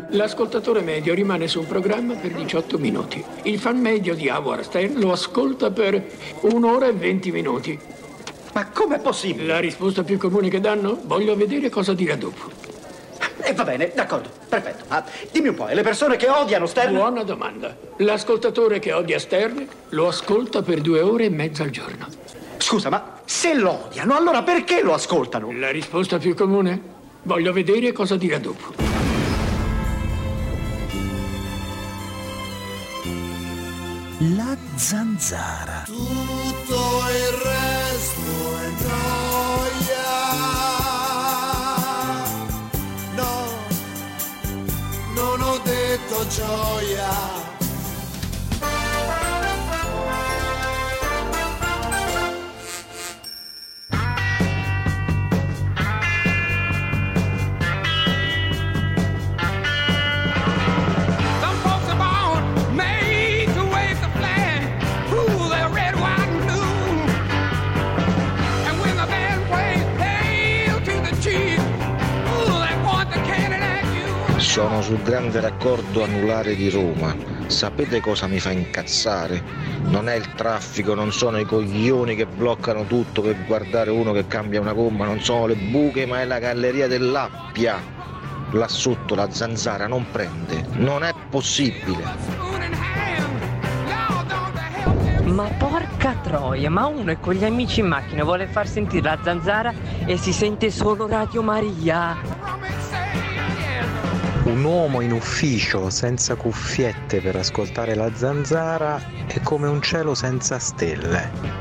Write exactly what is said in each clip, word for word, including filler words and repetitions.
L'ascoltatore medio rimane su un programma per diciotto minuti. Il fan medio di Howard Stern lo ascolta per un'ora e venti minuti. Ma com'è possibile? La risposta più comune che danno? Voglio vedere cosa dirà dopo. E eh, va bene, d'accordo, perfetto. Ah, dimmi un po', e le persone che odiano Stern? Buona domanda. L'ascoltatore che odia Stern lo ascolta per due ore e mezza al giorno. Scusa, ma se lo odiano, allora perché lo ascoltano? La risposta più comune? Voglio vedere cosa dirà dopo. La zanzara. Tutto il resto è gioia. No, non ho detto gioia. Sono sul grande raccordo anulare di Roma. Sapete cosa mi fa incazzare? Non è il traffico, non sono i coglioni che bloccano tutto per guardare uno che cambia una gomma, non sono le buche, ma è la galleria dell'Appia. Là sotto la zanzara non prende. Non è possibile. Ma porca troia, ma uno è con gli amici in macchina, vuole far sentire la zanzara e si sente solo Radio Maria. Un uomo in ufficio senza cuffiette per ascoltare la zanzara è come un cielo senza stelle.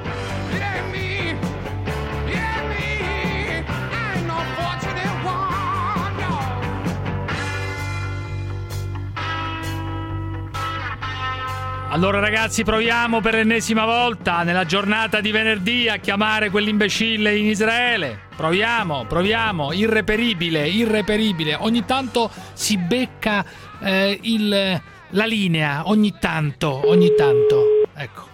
Allora ragazzi, proviamo per l'ennesima volta nella giornata di venerdì a chiamare quell'imbecille in Israele. Proviamo, proviamo, irreperibile, irreperibile. Ogni tanto si becca eh, il, la linea, ogni tanto, ogni tanto. Ecco.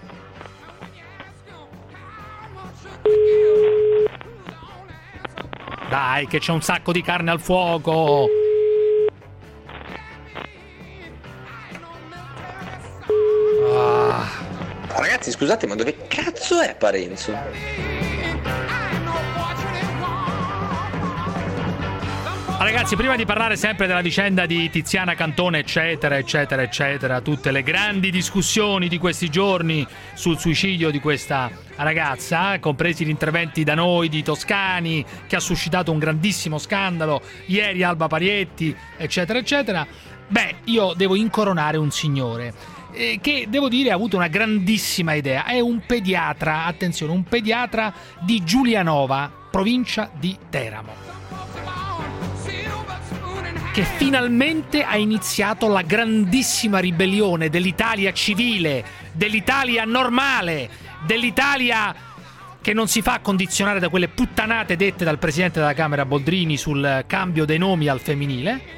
Dai, che c'è un sacco di carne al fuoco. Ah. Ragazzi, scusate, ma dove cazzo è Parenzo? Ragazzi, prima di parlare sempre della vicenda di Tiziana Cantone, eccetera, eccetera, eccetera, tutte le grandi discussioni di questi giorni sul suicidio di questa ragazza, compresi gli interventi da noi di Toscani, che ha suscitato un grandissimo scandalo, ieri Alba Parietti, eccetera, eccetera, beh, io devo incoronare un signore eh, che, devo dire, ha avuto una grandissima idea. È un pediatra, attenzione, un pediatra di Giulianova, provincia di Teramo, che finalmente ha iniziato la grandissima ribellione dell'Italia civile, dell'Italia normale, dell'Italia che non si fa condizionare da quelle puttanate dette dal presidente della Camera Boldrini sul cambio dei nomi al femminile.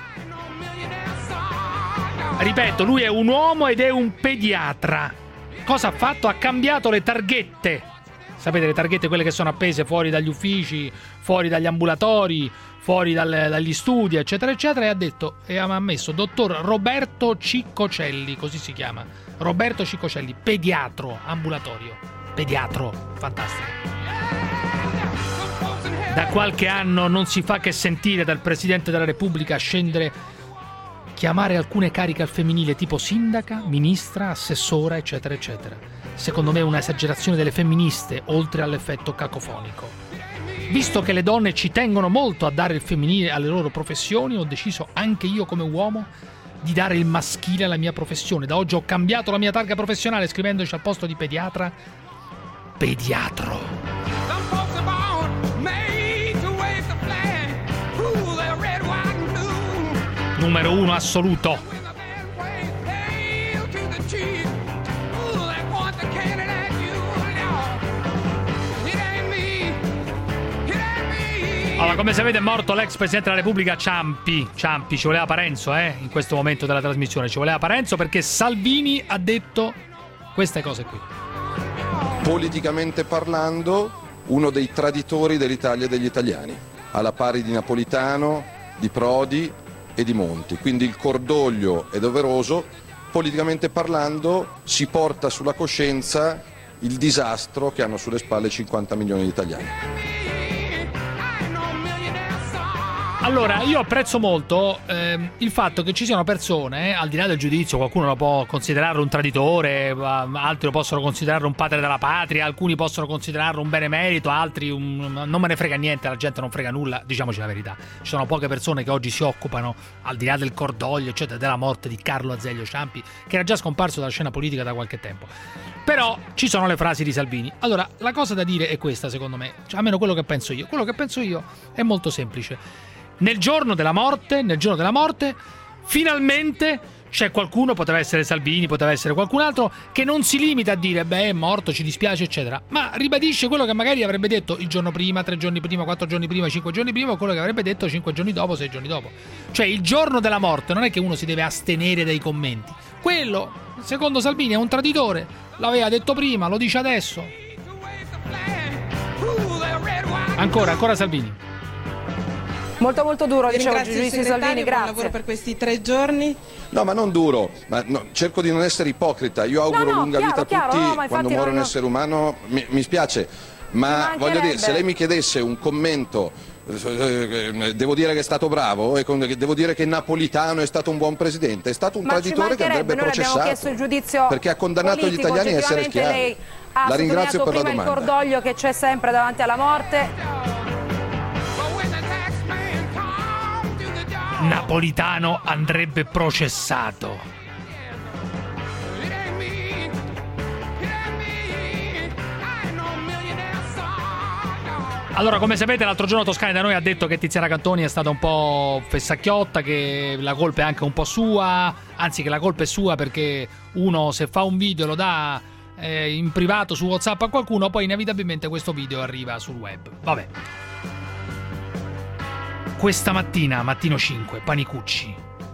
Ripeto, lui è un uomo ed è un pediatra. Cosa ha fatto? Ha cambiato le targhette. Sapete, le targhette, quelle che sono appese fuori dagli uffici, fuori dagli ambulatori, fuori dal, dagli studi, eccetera, eccetera, e ha detto, e ha messo dottor Roberto Ciccocelli, così si chiama, Roberto Ciccocelli, pediatro, ambulatorio, pediatro, fantastico. Da qualche anno non si fa che sentire dal Presidente della Repubblica scendere, chiamare alcune cariche al femminile tipo sindaca, ministra, assessora, eccetera, eccetera. Secondo me è una esagerazione delle femministe, oltre all'effetto cacofonico. Visto che le donne ci tengono molto a dare il femminile alle loro professioni, ho deciso anche io come uomo di dare il maschile alla mia professione. Da oggi ho cambiato la mia targa professionale scrivendoci al posto di pediatra, pediatro. Numero uno assoluto. Allora, come sapete è morto l'ex Presidente della Repubblica Ciampi. Ciampi, ci voleva Parenzo, eh, in questo momento della trasmissione. Ci voleva Parenzo perché Salvini ha detto queste cose qui. Politicamente parlando, uno dei traditori dell'Italia e degli italiani. Alla pari di Napolitano, di Prodi, e di Monti, quindi il cordoglio è doveroso. Politicamente parlando si porta sulla coscienza il disastro che hanno sulle spalle cinquanta milioni di italiani. Allora, io apprezzo molto ehm, il fatto che ci siano persone, eh, al di là del giudizio, qualcuno lo può considerarlo un traditore, altri lo possono considerarlo un padre della patria, alcuni possono considerarlo un benemerito, altri un, non me ne frega niente, la gente non frega nulla, diciamoci la verità. Ci sono poche persone che oggi si occupano, al di là del cordoglio, eccetera, della morte di Carlo Azeglio Ciampi, che era già scomparso dalla scena politica da qualche tempo. Però ci sono le frasi di Salvini. Allora, la cosa da dire è questa, secondo me, cioè, almeno quello che penso io. Quello che penso io è molto semplice. Nel giorno della morte, nel giorno della morte, finalmente c'è qualcuno, poteva essere Salvini, poteva essere qualcun altro, che non si limita a dire beh, è morto, ci dispiace, eccetera, ma ribadisce quello che magari avrebbe detto il giorno prima, tre giorni prima, quattro giorni prima, cinque giorni prima, o quello che avrebbe detto cinque giorni dopo, sei giorni dopo. Cioè il giorno della morte non è che uno si deve astenere dai commenti. Quello, secondo Salvini, è un traditore, l'aveva detto prima, lo dice adesso. Ancora, ancora Salvini. Molto molto duro, dicevo, ringrazio il Salvini, grazie. Lavoro per questi tre giorni. No, ma non duro, ma no, cerco di non essere ipocrita. Io auguro no, no, lunga chiaro, vita a chiaro, tutti, no, ma quando muore non... un essere umano mi, mi spiace, ma mi voglio dire, se lei mi chiedesse un commento, eh, devo dire che è stato bravo, e devo dire che Napolitano è stato un buon presidente, è stato un ma traditore che andrebbe noi processato, chiesto il giudizio perché ha condannato politico, gli italiani a essere schiavi. Lei ha la ringrazio per la prima domanda. Il cordoglio che c'è sempre davanti alla morte. Napolitano andrebbe processato. Allora, come sapete, l'altro giorno Toscani da noi ha detto che Tiziana Cantoni è stata un po' fessacchiotta, che la colpa è anche un po' sua, anzi che la colpa è sua perché uno se fa un video lo dà eh, in privato su WhatsApp a qualcuno, poi inevitabilmente questo video arriva sul web. Vabbè. Questa mattina, mattino cinque, Panicucci.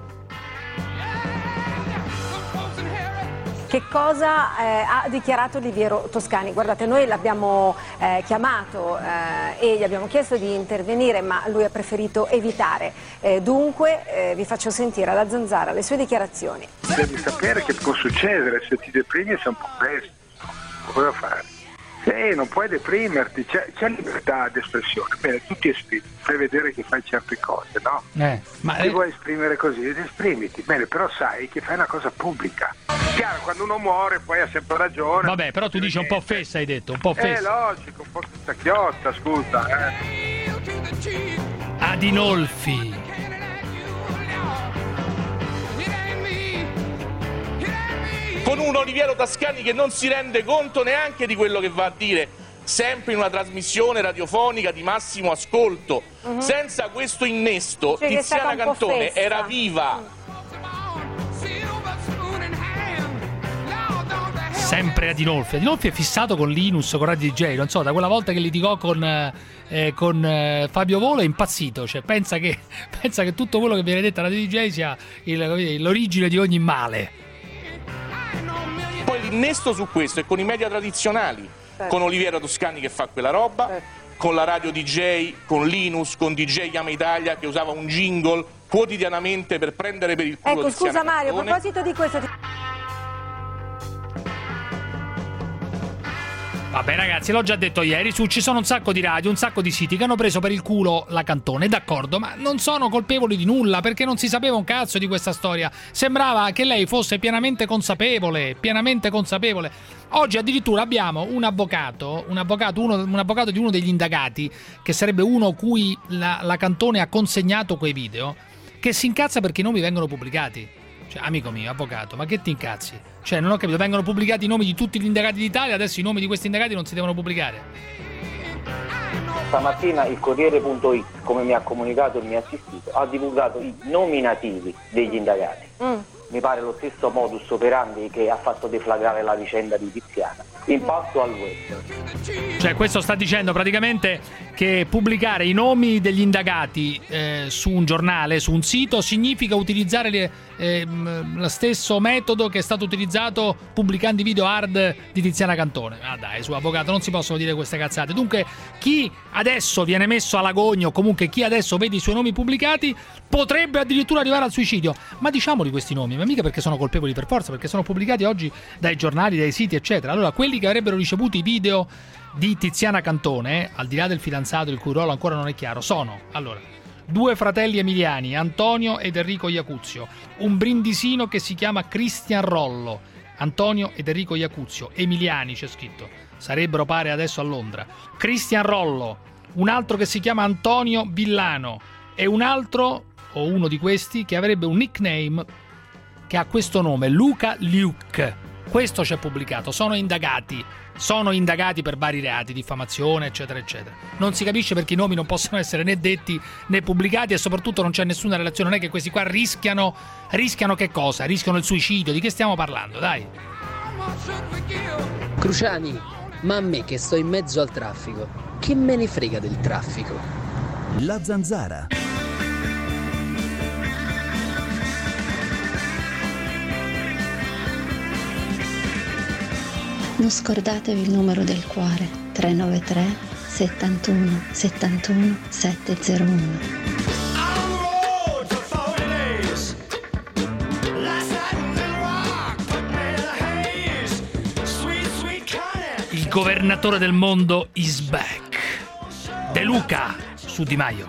Che cosa eh, ha dichiarato Oliviero Toscani? Guardate, noi l'abbiamo eh, chiamato eh, e gli abbiamo chiesto di intervenire, ma lui ha preferito evitare. Eh, dunque eh, vi faccio sentire alla Zanzara le sue dichiarazioni. Devi sapere che può succedere, se ti deprimi sei un po' presto. Cosa fare? Sì, non puoi deprimerti, c'è, c'è libertà di espressione. Bene, tu ti esprimi, fai vedere che fai certe cose, no? Eh, ma ti eh... vuoi esprimere così, esprimiti. Bene, però sai che fai una cosa pubblica. Chiaro, quando uno muore poi ha sempre ragione. Vabbè, però tu dici un po' fessa, hai detto, un po' fessa. Eh, logico, un po' stacchiotta, scusa. Eh. Adinolfi. Con un Oliviero Toscani che non si rende conto neanche di quello che va a dire, sempre in una trasmissione radiofonica di massimo ascolto. Uh-huh. Senza questo innesto, cioè, Tiziana Cantone era viva. Sempre Adinolfi. Adinolfi è fissato con Linus, con Radio D J, non so, da quella volta che litigò con, eh, con eh, Fabio Volo è impazzito, cioè pensa che, pensa che tutto quello che viene detto a Radio D J sia il, l'origine di ogni male. Poi l'innesto su questo è con i media tradizionali, certo. Con Oliviero Toscani che fa quella roba, certo. Con la Radio D J, con Linus, con D J Ama Italia che usava un jingle quotidianamente per prendere per il culo. Ecco, scusa Mario, a proposito di questo... Vabbè ragazzi, l'ho già detto ieri, su ci sono un sacco di radio, un sacco di siti che hanno preso per il culo la Cantone, d'accordo, ma non sono colpevoli di nulla perché non si sapeva un cazzo di questa storia. Sembrava che lei fosse pienamente consapevole, pienamente consapevole. Oggi addirittura abbiamo un avvocato, un avvocato, uno, un avvocato di uno degli indagati, che sarebbe uno cui la, la Cantone ha consegnato quei video, che si incazza perché i nomi vengono pubblicati. Cioè, amico mio, avvocato, ma che ti incazzi? Cioè, non ho capito, vengono pubblicati i nomi di tutti gli indagati d'Italia, adesso i nomi di questi indagati non si devono pubblicare. Stamattina il Corriere punto it, come mi ha comunicato il mio assistito, ha divulgato i nominativi degli indagati. Mm. Mi pare lo stesso modus operandi che ha fatto deflagrare la vicenda di Tiziana. Impatto al web. Cioè, questo sta dicendo praticamente che pubblicare i nomi degli indagati eh, su un giornale, su un sito, significa utilizzare le, eh, lo stesso metodo che è stato utilizzato pubblicando i video hard di Tiziana Cantone. Ah dai, su avvocato, non si possono dire queste cazzate. Dunque, chi adesso viene messo all'agonia, o comunque chi adesso vede i suoi nomi pubblicati, potrebbe addirittura arrivare al suicidio. Ma diciamoli questi nomi, ma mica perché sono colpevoli per forza, perché sono pubblicati oggi dai giornali, dai siti, eccetera. Allora, quelli che avrebbero ricevuto i video di Tiziana Cantone, al di là del fidanzato il cui ruolo ancora non è chiaro, sono allora due fratelli emiliani, Antonio ed Enrico Iacuzio, un brindisino che si chiama Cristian Rollo, Antonio ed Enrico Iacuzio, emiliani c'è scritto, sarebbero pare adesso a Londra, Cristian Rollo, un altro che si chiama Antonio Villano e un altro, o uno di questi, che avrebbe un nickname che ha questo nome, Luca Luke. Questo c'è pubblicato, sono indagati. Sono indagati per vari reati, diffamazione, eccetera, eccetera. Non si capisce perché i nomi non possono essere né detti né pubblicati e soprattutto non c'è nessuna relazione. Non è che questi qua rischiano, rischiano che cosa? Rischiano il suicidio. Di che stiamo parlando? Dai. Cruciani, ma a me che sto in mezzo al traffico, che me ne frega del traffico? La Zanzara. Non scordatevi il numero del cuore, tre nove tre settantuno settantuno settecentouno. Il governatore del mondo is back. De Luca su Di Maio.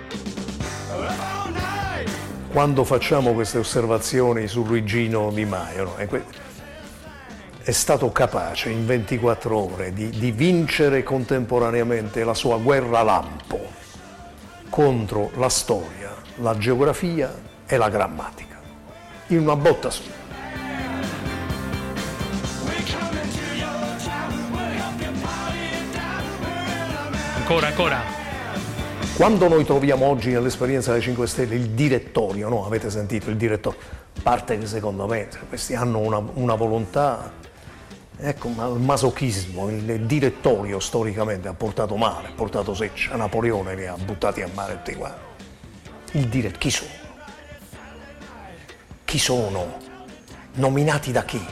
Quando facciamo queste osservazioni su Luigino Di Maio, no? E que- è stato capace in ventiquattro ore di, di vincere contemporaneamente la sua guerra lampo contro la storia, la geografia e la grammatica, in una botta sola. Ancora, ancora. Quando noi troviamo oggi nell'esperienza dei cinque Stelle il direttorio, no? Avete sentito il direttorio? A parte che secondo me questi hanno una, una volontà. Ecco, ma il masochismo, il direttorio storicamente ha portato male, ha portato seccia, Napoleone li ha buttati a mare tutti qua. Il direttorio, chi sono? Chi sono? Nominati da chi?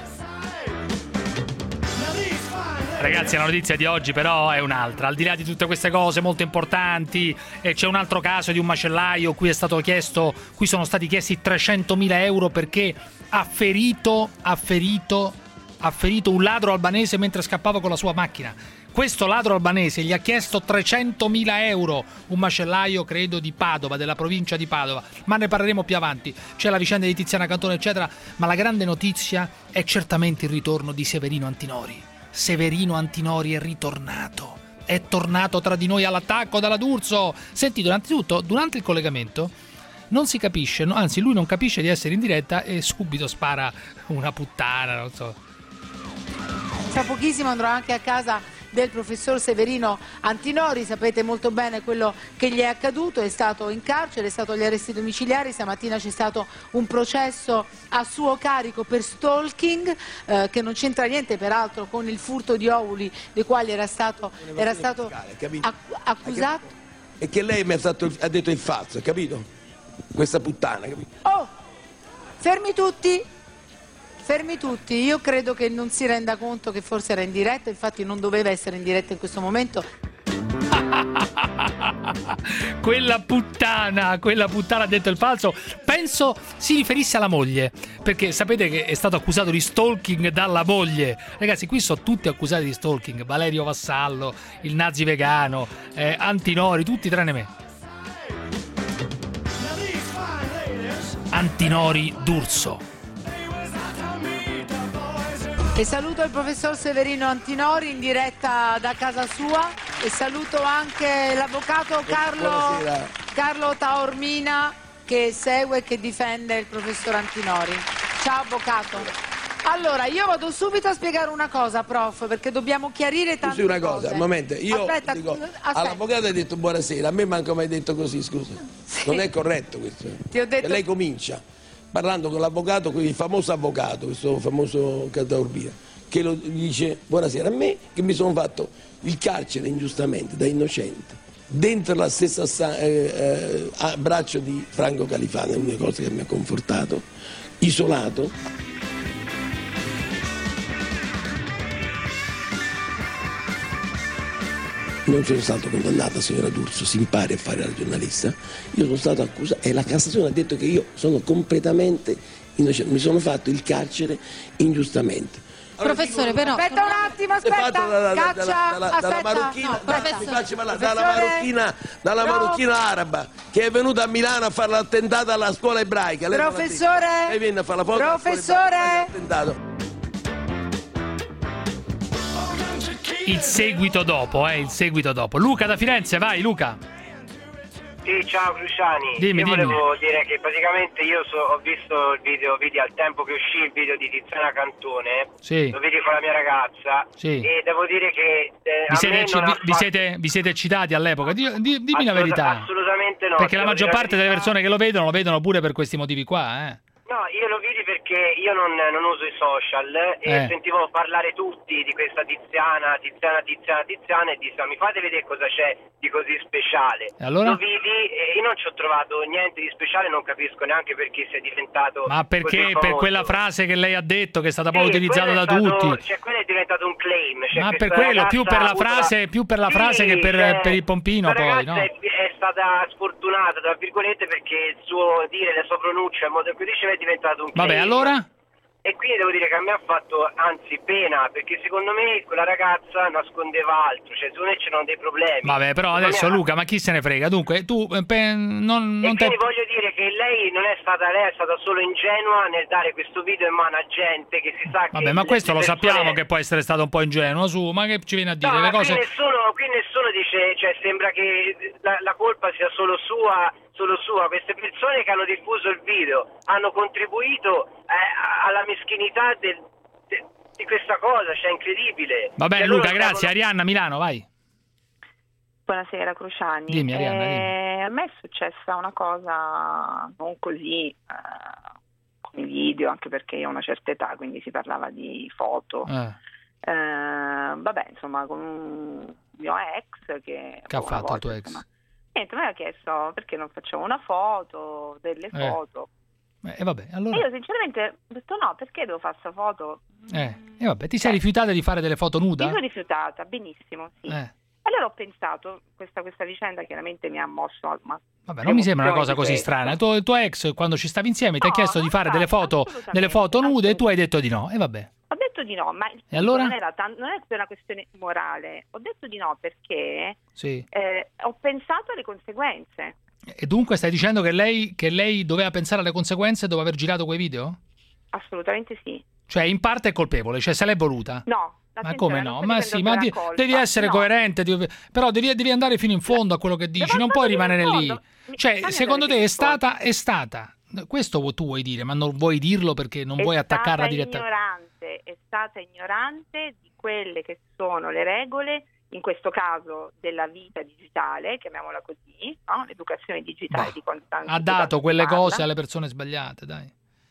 Ragazzi, la notizia di oggi però è un'altra. Al di là di tutte queste cose molto importanti, e c'è un altro caso di un macellaio cui è stato chiesto, cui sono stati chiesti trecentomila euro perché ha ferito, ha ferito ha ferito un ladro albanese mentre scappava con la sua macchina. Questo ladro albanese gli ha chiesto trecentomila euro, un macellaio credo di Padova, della provincia di Padova, ma ne parleremo più avanti. C'è la vicenda di Tiziana Cantone eccetera, ma la grande notizia è certamente il ritorno di Severino Antinori. Severino Antinori è ritornato, è tornato tra di noi all'attacco dalla D'Urso. Sentite, innanzitutto durante il collegamento non si capisce, no, anzi lui non capisce di essere in diretta e subito spara una puttana, non so. Tra pochissimo andrò anche a casa del professor Severino Antinori, sapete molto bene quello che gli è accaduto, è stato in carcere, è stato agli arresti domiciliari, stamattina c'è stato un processo a suo carico per stalking eh, che non c'entra niente peraltro con il furto di ovuli dei quali era stato, era stato acc- accusato. E che lei mi ha, fatto il, ha detto il falso, capito? Questa puttana, capito? Oh, fermi tutti! Fermi tutti, io credo che non si renda conto che forse era in diretta, infatti non doveva essere in diretta in questo momento. Quella puttana, quella puttana ha detto il falso. Penso si riferisse alla moglie, perché sapete che è stato accusato di stalking dalla moglie. Ragazzi, qui sono tutti accusati di stalking: Valerio Vassallo, il nazi vegano, eh, Antinori, tutti tranne me. Antinori D'Urso. E saluto il professor Severino Antinori in diretta da casa sua e saluto anche l'avvocato Carlo, Carlo Taormina che segue e che difende il professor Antinori. Ciao avvocato. Allora, io vado subito a spiegare una cosa, prof, perché dobbiamo chiarire tante cose. Scusi una cosa, cose. un momento, io aspetta, dico, aspetta. all'avvocato hai detto buonasera, a me manco mai detto così, scusa. Sì. Non è corretto questo. Ti ho detto... E lei comincia parlando con l'avvocato, il famoso avvocato, questo famoso Taormina, che lo dice buonasera a me che mi sono fatto il carcere ingiustamente da innocente, dentro la stessa sta- eh, eh, braccio di Franco Califano, è una cosa che mi ha confortato, isolato. Non sono stato condannato, signora D'Urso, si impari a fare la giornalista. Io sono stato accusato e la Cassazione ha detto che io sono completamente innocente, mi sono fatto il carcere ingiustamente. Professore, però aspetta un attimo, aspetta, dalla, caccia, dalla, aspetta, dalla marocchina, no, dalla, mi faccio parlare, dalla professore, marocchina, dalla no. marocchina araba che è venuta a Milano a fare l'attentato alla scuola ebraica. Lei professore, lei viene a fare la foto professore, il seguito dopo, eh, il seguito dopo. Luca da Firenze, vai Luca. Sì, ciao Cruciani. Dimmi, io dimmi. volevo dire che praticamente io so, ho visto il video, vidi al tempo che uscì il video di Tiziana Cantone, Sì. lo vidi con la mia ragazza, Sì. e devo dire che eh, Vi a siete, me ci- non vi, ha vi fatto- siete, vi siete eccitati all'epoca? Di- di- dimmi la Assoluta- verità. Assolutamente no. Perché la devo maggior dire parte delle persone che lo vedono lo vedono pure per questi motivi qua, eh. No, io lo vidi perché io non, non uso i social e Eh. sentivo parlare tutti di questa Tiziana, Tiziana, Tiziana, Tiziana e dissi: mi fate vedere cosa c'è di così speciale. E allora? Lo vidi e io non ci ho trovato niente di speciale, non capisco neanche perché sia diventato Ma perché così per famoso. quella frase che lei ha detto, che è stata poi Sì, utilizzata quello da è stato- tutti. Cioè, quello è diventato un claim. Cioè, Ma per questa quello, più per la ragazza ha avuto frase, più per la Sì, frase che per, cioè, per il pompino questa poi, ragazza no? è, è stata sfortunata, tra virgolette, perché il suo dire, la sua pronuncia, il modo in cui diceva è diventato un claim. Vabbè, allora? E quindi devo dire che a me ha fatto anzi pena, perché secondo me quella ragazza nascondeva altro, cioè secondo me c'erano dei problemi. Vabbè, però Secondo adesso me- Luca, ma chi se ne frega? Dunque, tu eh, pe- non, E non te... quindi voglio dire che lei non è stata, lei è stata solo ingenua nel dare questo video in mano a gente che si sa che... Vabbè, ma questo lo le persone- sappiamo che può essere stato un po' ingenuo, su, ma che ci viene a dire? No, Le ma qui cose... nessuno, qui nessuno dice, cioè sembra che la, la colpa sia solo sua, solo sua. Queste persone che hanno diffuso il video hanno contribuito eh, alla meschinità del, de, di questa cosa, cioè incredibile. Va bene Cioè, loro Luca, grazie. stavano- Arianna, Milano, vai. Buonasera Cruciani. Dimmi, Arianna, Eh, a me è successa una cosa non così eh, con i video, anche perché io ho una certa età, quindi si parlava di foto. Eh, Eh, vabbè, insomma, con un mio ex che... che ha una fatto il volta, tuo ex? insomma, niente, mi aveva chiesto perché non facciamo una foto, delle Eh. foto. E eh, vabbè, E allora... io sinceramente ho detto no, perché devo fare questa foto? Eh, e vabbè, ti sei rifiutata di fare delle foto nuda? Mi sono rifiutata, benissimo, sì. Eh. Allora ho pensato, questa, questa vicenda chiaramente mi ha mosso... Ma, Vabbè, non mi sembra una cosa così questo. strana. Il tuo, il tuo ex, quando ci stavi insieme, ti ha No, chiesto di non fare fa, delle foto, assolutamente, delle foto nude e tu hai detto di no. E vabbè. Ho detto di no, ma il punto allora? non, era tan- non è per una questione morale. Ho detto di no perché Sì. eh, ho pensato alle conseguenze. E dunque stai dicendo che lei, che lei doveva pensare alle conseguenze dopo aver girato quei video? Assolutamente sì. Cioè, in parte è colpevole, cioè se l'è voluta. No. Ma come no? non Ma sto sì, ma dicendo di- che è una colpa. devi essere No. coerente, devi- però devi, devi andare fino in fondo a quello che dici, non puoi rimanere lì. Cioè, fammi secondo te andare è fino in stata, è stata. Questo vu- tu vuoi dire, ma non vuoi dirlo perché non È vuoi attaccarla stata direttamente. ignorante, è stata ignorante di quelle che sono le regole, in questo caso della vita digitale, chiamiamola così, no? L'educazione digitale di Costanza. Ha dato quelle cose alle persone sbagliate, dai.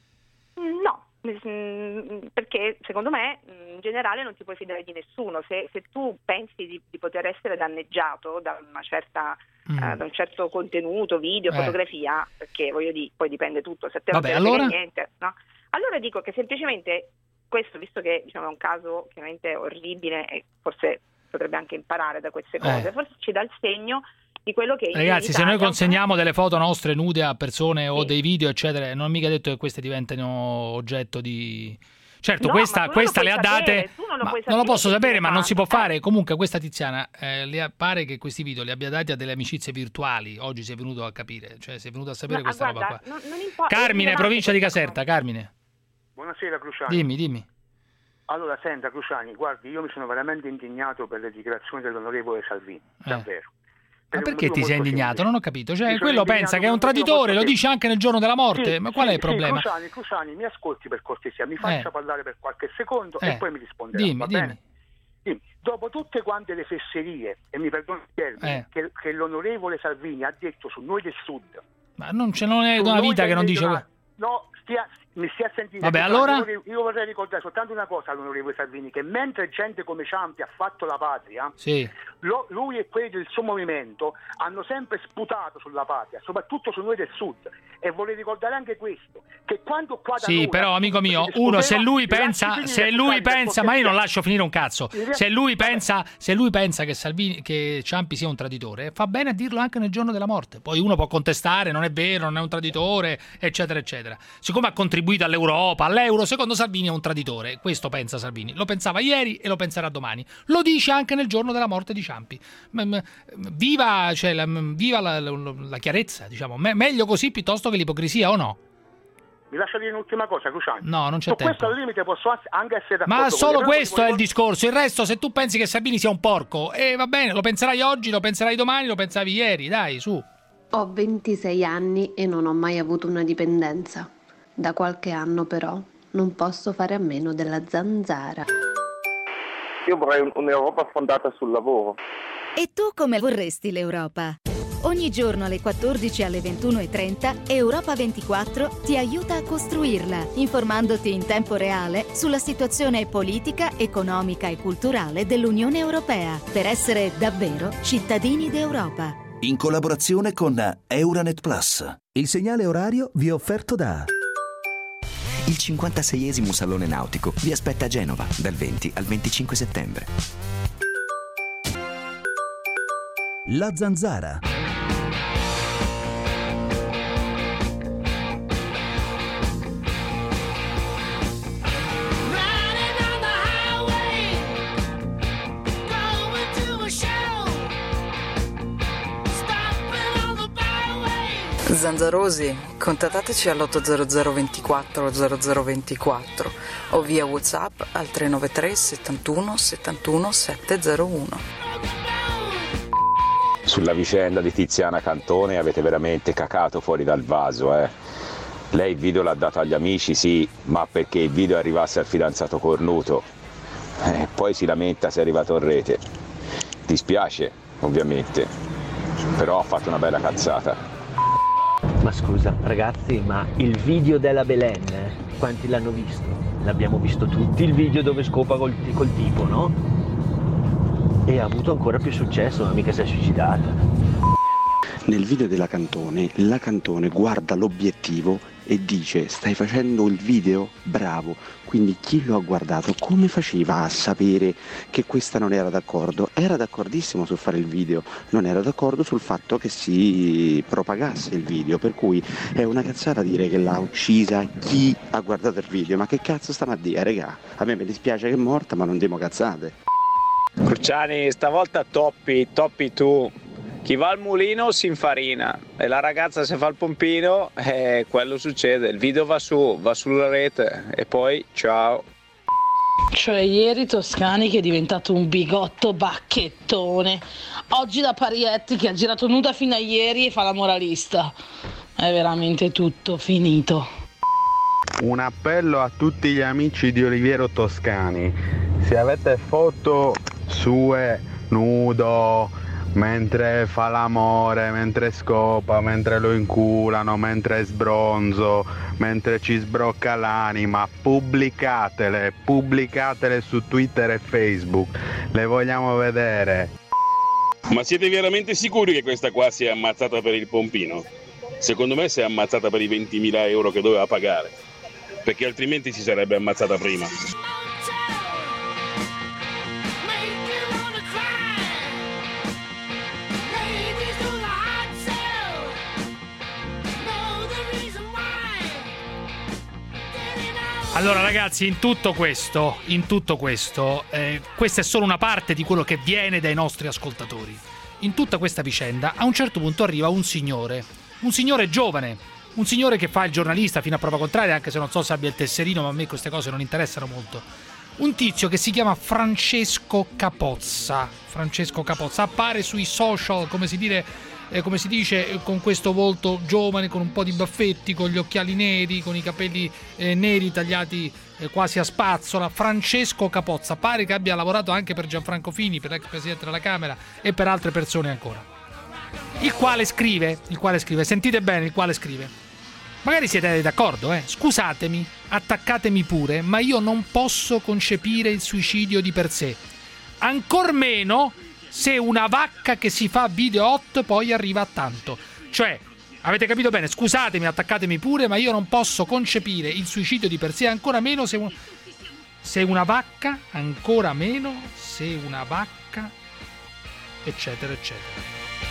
No, mm, perché secondo me in generale non ti puoi fidare di nessuno. Se, se tu pensi di, di poter essere danneggiato da una certa Mm. eh, da un certo contenuto, video, Eh. fotografia, perché voglio dire, poi dipende tutto, se a te non Vabbè, te ne frega allora? niente, no? Allora dico che semplicemente questo, visto che diciamo, è un caso chiaramente orribile e forse potrebbe anche imparare da queste cose, Eh. forse ci dà il segno di quello che in Ragazzi, se noi Italia- consegniamo delle foto nostre nude a persone o Sì. dei video, eccetera, non è mica detto che queste diventino oggetto di... Certo, No, questa, ma tu non lo questa le ha puoi sapere, date... tu non lo ma puoi non lo sapere posso chi sapere, le ma fa. non si può Eh. fare. Comunque questa Tiziana, eh, le pare che questi video li abbia dati a delle amicizie virtuali. Oggi si è venuto a capire, cioè si è venuto a sapere No, questa guarda, roba qua. non- non importa, Carmine, è provincia di rilevante Caserta, Carmine. Buonasera Cruciani. Dimmi, dimmi. Allora, senta Cruciani, guardi, io mi sono veramente indignato per le dichiarazioni dell'onorevole Salvini, davvero. Ma Per un perché ti motivo sei molto indignato? semplice. Non ho capito. Cioè, Mi sono quello indignato pensa che è un per un motivo traditore, lo molto dice anche nel giorno della morte. Sì, Ma qual sì, è il problema? Sì, Cruciani, Cruciani, mi ascolti per cortesia, mi faccia Eh. parlare per qualche secondo Eh. e poi mi risponderà, Dimmi, va dimmi. bene? Dimmi. Dopo tutte quante le fesserie, e mi perdono il termine, Eh. che, che l'onorevole Salvini ha detto su noi del Sud, Ma non, ce non è su una noi vita del che non dice... meridionale- No, stia, Mi stia a sentire. Vabbè, allora? Io, io vorrei ricordare soltanto una cosa all'onorevole Salvini, che mentre gente come Ciampi ha fatto la patria, sì. lo, lui e quelli del suo movimento hanno sempre sputato sulla patria, soprattutto su noi del sud. E vorrei ricordare anche questo, che quando qua da Sì, noi, però amico mio, uno se lui pensa, se lui pensa, ma io non lascio finire un cazzo. Se lui pensa, se lui pensa che Salvini, che Ciampi sia un traditore, fa bene a dirlo anche nel giorno della morte. Poi uno può contestare, non è vero, non è un traditore, eccetera eccetera. Siccome ha contribuito all'Europa, all'euro, secondo Salvini è un traditore. Questo pensa Salvini. Lo pensava ieri e lo penserà domani. Lo dice anche nel giorno della morte di Ciampi. Viva, cioè, la, viva la, la, la chiarezza, diciamo. Me, meglio così piuttosto che l'ipocrisia, o no? Mi lascia dire un'ultima cosa, Cruciani. No, non c'è Su tempo. questo al limite posso anche essere d'accordo. Ma solo con questo volevo... è il discorso. Il resto, se tu pensi che Salvini sia un porco, e eh, va bene, lo penserai oggi, lo penserai domani, lo pensavi ieri, dai, su. Ho ventisei anni e non ho mai avuto una dipendenza. Da qualche anno però non posso fare a meno della zanzara. Io vorrei un'Europa fondata sul lavoro. E tu come vorresti l'Europa? Ogni giorno alle quattordici e alle ventuno e trenta Europa ventiquattro ti aiuta a costruirla, informandoti in tempo reale sulla situazione politica, economica e culturale dell'Unione Europea, per essere davvero cittadini d'Europa. In collaborazione con Euranet Plus. Il segnale orario vi è offerto da... Il cinquantaseiesimo Salone Nautico vi aspetta a Genova dal venti al venticinque settembre. La Zanzara. Zanzarosi, contattateci all'otto zero zero ventiquattro zero zero ventiquattro o via WhatsApp al tre nove tre settantuno settantuno settecentouno. Sulla vicenda di Tiziana Cantone avete veramente cacato fuori dal vaso, eh. Lei il video l'ha dato agli amici, sì, ma perché il video arrivasse al fidanzato cornuto. Eh, poi si lamenta se è arrivato in rete. Dispiace, ovviamente, però ha fatto una bella cazzata. Ma scusa, ragazzi, ma il video della Belen, eh? Quanti l'hanno visto? L'abbiamo visto tutti, il video dove scopa col, col tipo, no? E ha avuto ancora più successo, ma mica si è suicidata. Nel video della Cantone, la Cantone guarda l'obiettivo e dice: stai facendo il video? Bravo. Quindi chi lo ha guardato come faceva a sapere che questa non era d'accordo? Era d'accordissimo sul fare il video, non era d'accordo sul fatto che si propagasse il video, per cui è una cazzata dire che l'ha uccisa chi ha guardato il video. Ma che cazzo stiamo a dire, regà? A me mi dispiace che è morta, ma non demo cazzate. Cruciani, stavolta toppi, toppi tu. Chi va al mulino si infarina e la ragazza se fa il pompino, eh, quello succede, il video va su, va sulla rete e poi ciao. Cioè ieri Toscani che è diventato un bigotto bacchettone, oggi da Parietti che ha girato nuda fino a ieri e fa la moralista, è veramente tutto finito. Un appello a tutti gli amici di Oliviero Toscani: se avete foto sue nudo mentre fa l'amore, mentre scopa, mentre lo inculano, mentre è sbronzo, mentre ci sbrocca l'anima, pubblicatele, pubblicatele su Twitter e Facebook, le vogliamo vedere. Ma siete veramente sicuri che questa qua si è ammazzata per il pompino? Secondo me si è ammazzata per i ventimila euro che doveva pagare, perché altrimenti si sarebbe ammazzata prima. Allora ragazzi, in tutto questo, in tutto questo, eh, questa è solo una parte di quello che viene dai nostri ascoltatori. In tutta questa vicenda, a un certo punto arriva un signore, un signore giovane, un signore che fa il giornalista fino a prova contraria, anche se non so se abbia il tesserino, ma a me queste cose non interessano molto. Un tizio che si chiama Francesco Capozza. Francesco Capozza appare sui social, come si dire... Eh, come si dice, con questo volto giovane, con un po' di baffetti, con gli occhiali neri, con i capelli eh, neri tagliati eh, quasi a spazzola. Francesco Capozza pare che abbia lavorato anche per Gianfranco Fini, per l'ex presidente della Camera e per altre persone ancora. Il quale scrive, il quale scrive, sentite bene, il quale scrive: Magari siete d'accordo, eh? Scusatemi, attaccatemi pure, ma io non posso concepire il suicidio di per sé. Ancor meno se una vacca che si fa video hot poi arriva a tanto. Cioè, avete capito bene, scusatemi, attaccatemi pure, ma io non posso concepire il suicidio di per sé, ancora meno se, un... se una vacca, ancora meno se una vacca, eccetera, eccetera.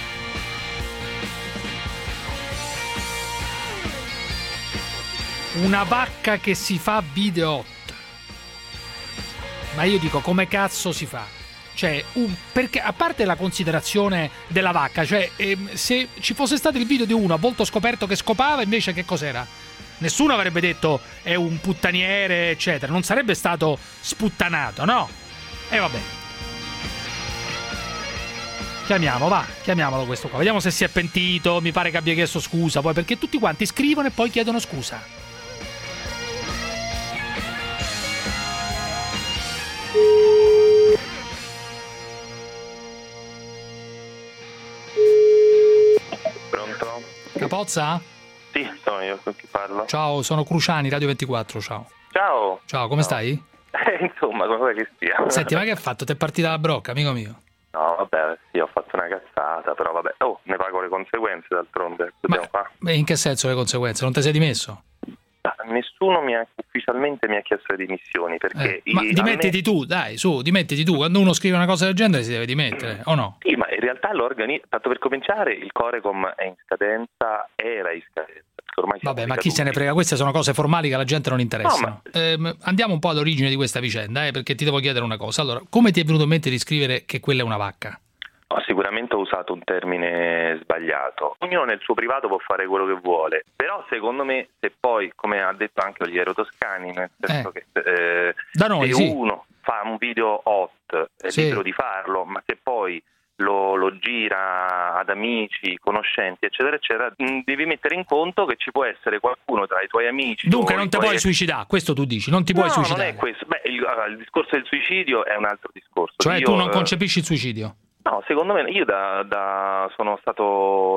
Una vacca che si fa video hot. Ma io dico, come cazzo si fa? Cioè, un, perché a parte la considerazione della vacca, cioè ehm, se ci fosse stato il video di uno a volto scoperto che scopava, invece che cos'era? Nessuno avrebbe detto è un puttaniere, eccetera. Non sarebbe stato sputtanato, no? E vabbè. Chiamiamo, va, chiamiamolo questo qua. Vediamo se si è pentito, mi pare che abbia chiesto scusa, poi perché tutti quanti scrivono e poi chiedono scusa. Pronto? Capozza? Sì, sono io, con chi parlo? Ciao, sono Cruciani, Radio ventiquattro, ciao. Ciao. Ciao, come Ciao. stai? Eh, insomma, come vuoi che stia? Senti, ma che hai fatto? Ti è partita la brocca, amico mio? No, vabbè, sì, ho fatto una cazzata, però vabbè. Oh, ne pago le conseguenze d'altronde. Dobbiamo fare. Beh, in che senso le conseguenze? Non ti sei dimesso? Nessuno mi ha ufficialmente mi ha chiesto le dimissioni perché Eh, ma i- dimettiti a me- tu, dai, su, dimettiti tu. Quando uno scrive una cosa del genere si deve dimettere, o no? Sì, ma in realtà l'organismo, tanto per cominciare, il Corecom è in scadenza, era in scadenza. perché Ormai siamo Vabbè, ma chi se ne frega? Queste sono cose formali che alla gente non interessano. Ehm, andiamo un po' all'origine di questa vicenda, eh, perché ti devo chiedere una cosa. Allora, come ti è venuto in mente di scrivere che quella è una vacca? No, sicuramente ho usato un termine sbagliato. Ognuno nel suo privato può fare quello che vuole, però secondo me se poi, come ha detto anche Oliviero Toscani, nel senso Eh. che eh, Da noi, se sì. uno fa un video hot è Sì. libero di farlo, ma se poi lo, lo gira ad amici, conoscenti, eccetera, eccetera, mh, devi mettere in conto che ci può essere qualcuno tra i tuoi amici. Dunque o non i ti tuoi- puoi suicidare, questo tu dici, non ti puoi no, suicidare. non è questo. Beh, il, allora, il discorso del suicidio è un altro discorso. Cioè Io, tu non eh, concepisci il suicidio? No, secondo me io da, da- sono stato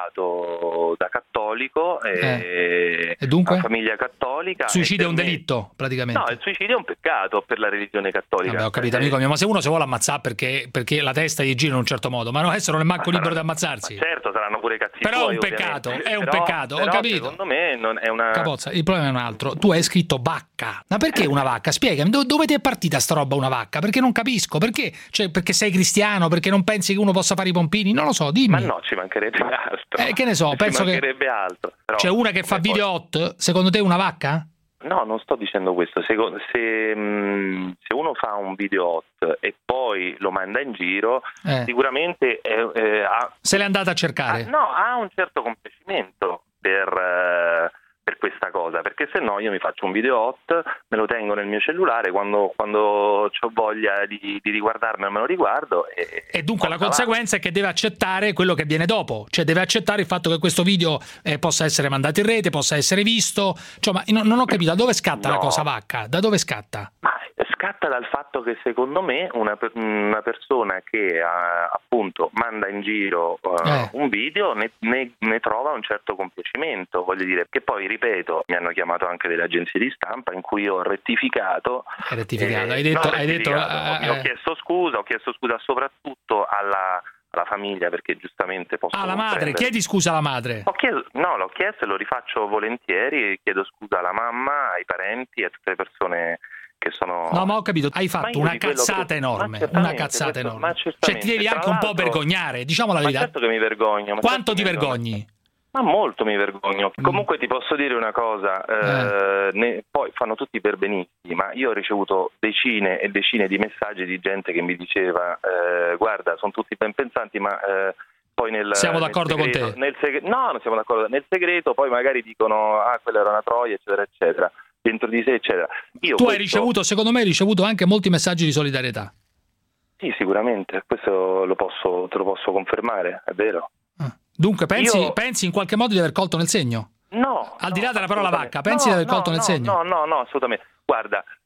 educato da cattolico e, Eh. E dunque? a famiglia cattolica. Suicidio è e un per me- delitto, praticamente. No, il suicidio è un peccato per la religione cattolica. Vabbè, ho capito, Eh, amico mio, ma se uno si vuole ammazzare perché, perché la testa gli gira in un certo modo, ma no, adesso non è manco libero di ammazzarsi. Certo, saranno pure cazzi Però è tuoi, un peccato, ovviamente. è un Però- peccato, ho però capito. Secondo me non è una... Capozza, il problema è un altro. Tu hai scritto vacca. Ma perché una vacca? Spiegami, do- dove ti è partita sta roba una vacca? Perché non capisco. Perché? Cioè, perché sei cristiano? Perché non pensi che uno possa fare i pompini? Non lo so, dimmi. Ma no, ci mancherebbe altro. Eh, che ne so, ci penso che- mancherebbe altro. Però, C'è una che fa come video hot, secondo te è una vacca? No, non sto dicendo questo. Secondo- se, mh, se uno fa un video hot e poi lo manda in giro, Eh. sicuramente è- è- ha, Se l'è andata a cercare. ha- no, ha un certo compiacimento per, eh, per questa cosa, perché se no io mi faccio un video hot, me lo tengo nel mio cellulare, quando, quando ho voglia di, di riguardarmelo me lo riguardo. E, E dunque la porta conseguenza è che deve accettare quello che viene dopo, cioè deve accettare il fatto che questo video eh, possa essere mandato in rete, possa essere visto. Cioè, ma non, non ho capito da dove scatta la No. cosa vacca? Da dove scatta? Scatta dal fatto che secondo me una, per- una persona che eh, appunto manda in giro eh, Eh. un video ne, ne- ne trova un certo compiacimento, voglio dire, che poi ripeto, mi hanno chiamato anche delle agenzie di stampa in cui ho rettificato. Hai rettificato, eh, hai detto, no, hai detto rettificato, eh, ho eh. chiesto scusa, ho chiesto scusa soprattutto alla, alla famiglia perché giustamente posso Ah, la madre, comprendere. chiedi scusa alla madre. Ho chiesto, no, l'ho chiesto e lo rifaccio volentieri, chiedo scusa alla mamma, ai parenti e a tutte le persone che sono... No, ma ho capito, hai Ma fatto io una di quello cazzata che- enorme, ma una certamente, cazzata questo- enorme. ma Cioè certamente. ti devi Tra anche un po' l'altro- vergognare, diciamo la Ma verità. certo che mi vergogno. ma Quanto certo ti mi vergogno. vergogni? Ma molto mi vergogno. Comunque ti posso dire una cosa, eh, ne- poi fanno tutti per benisti, ma io ho ricevuto decine e decine di messaggi di gente che mi diceva eh, guarda, sono tutti ben pensanti, ma eh, poi nel Siamo nel d'accordo con segreto- te. nel segre- no, non siamo d'accordo. Nel segreto poi magari dicono ah, quella era una troia, eccetera, eccetera, dentro di sé, eccetera. Io Tu hai questo- ricevuto, secondo me hai ricevuto anche molti messaggi di solidarietà. Sì, sicuramente, questo lo posso, te lo posso confermare, è vero. Dunque pensi, Io- pensi in qualche modo di aver colto nel segno? No. Al di là della parola assolutamente. vacca, pensi No, di aver no, colto nel no, segno? No, no, no, assolutamente. Guarda,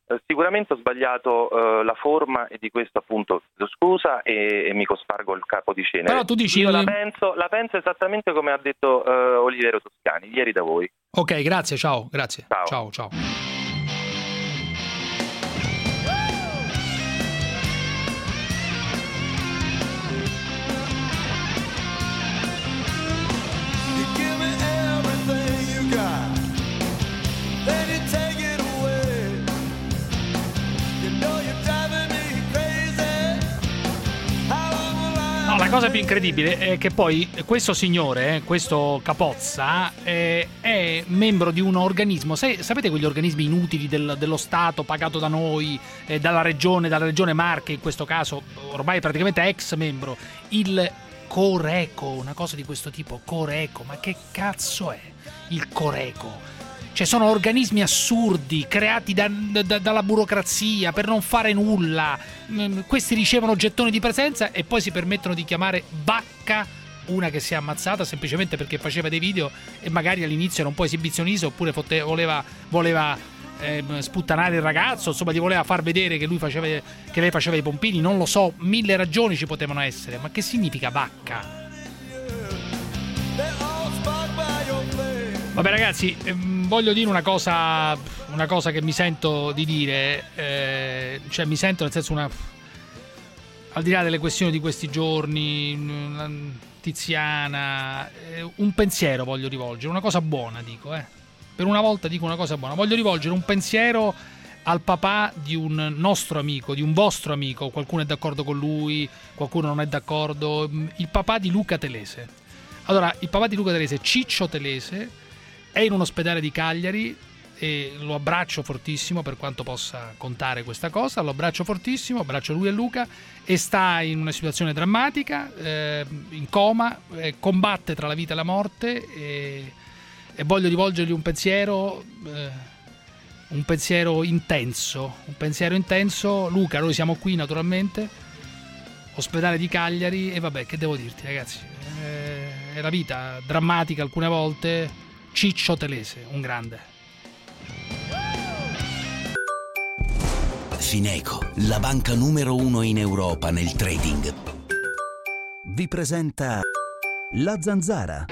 Eh, sicuramente ho sbagliato eh, la forma e di questo appunto chiedo scusa e, e mi cospargo il capo di cenere. Però tu dici... Io la penso, la penso esattamente come ha detto eh, Oliviero Toscani ieri da voi. Ok, grazie, ciao, grazie. Ciao, ciao. ciao. No, la cosa più incredibile è che poi questo signore, questo Capozza, eh, è membro di un organismo. Sai, sapete quegli organismi inutili del, dello Stato pagato da noi, eh, dalla regione, dalla regione Marche in questo caso, ormai praticamente ex membro, il Coreco, una cosa di questo tipo, Coreco, ma che cazzo è il Coreco? Cioè sono organismi assurdi creati da, da, dalla burocrazia per non fare nulla. Questi ricevono gettoni di presenza e poi si permettono di chiamare vacca una che si è ammazzata semplicemente perché faceva dei video e magari all'inizio era un po' esibizionista oppure fotte, voleva, voleva eh, sputtanare il ragazzo, insomma gli voleva far vedere che lui faceva, che lei faceva i pompini, non lo so, mille ragioni ci potevano essere, ma che significa vacca? Vabbè ragazzi, ehm, voglio dire una cosa, una cosa che mi sento di dire, eh, cioè mi sento nel senso una, al di là delle questioni di questi giorni, Tiziana, eh, un pensiero voglio rivolgere, una cosa buona dico, eh. Per una volta dico una cosa buona, voglio rivolgere un pensiero al papà di un nostro amico, di un vostro amico, qualcuno è d'accordo con lui, qualcuno non è d'accordo, il papà di Luca Telese. Allora, il papà di Luca Telese, Ciccio Telese, è in un ospedale di Cagliari e lo abbraccio fortissimo per quanto possa contare questa cosa, lo abbraccio fortissimo, abbraccio lui e Luca e sta in una situazione drammatica, eh, in coma, eh, combatte tra la vita e la morte e, e voglio rivolgergli un pensiero, eh, un pensiero intenso, un pensiero intenso. Luca, noi siamo qui naturalmente, ospedale di Cagliari e vabbè, che devo dirti ragazzi, eh, è la vita drammatica alcune volte. Ciccio Telese, un grande. Fineco, la banca numero uno in Europa nel trading, vi presenta La Zanzara.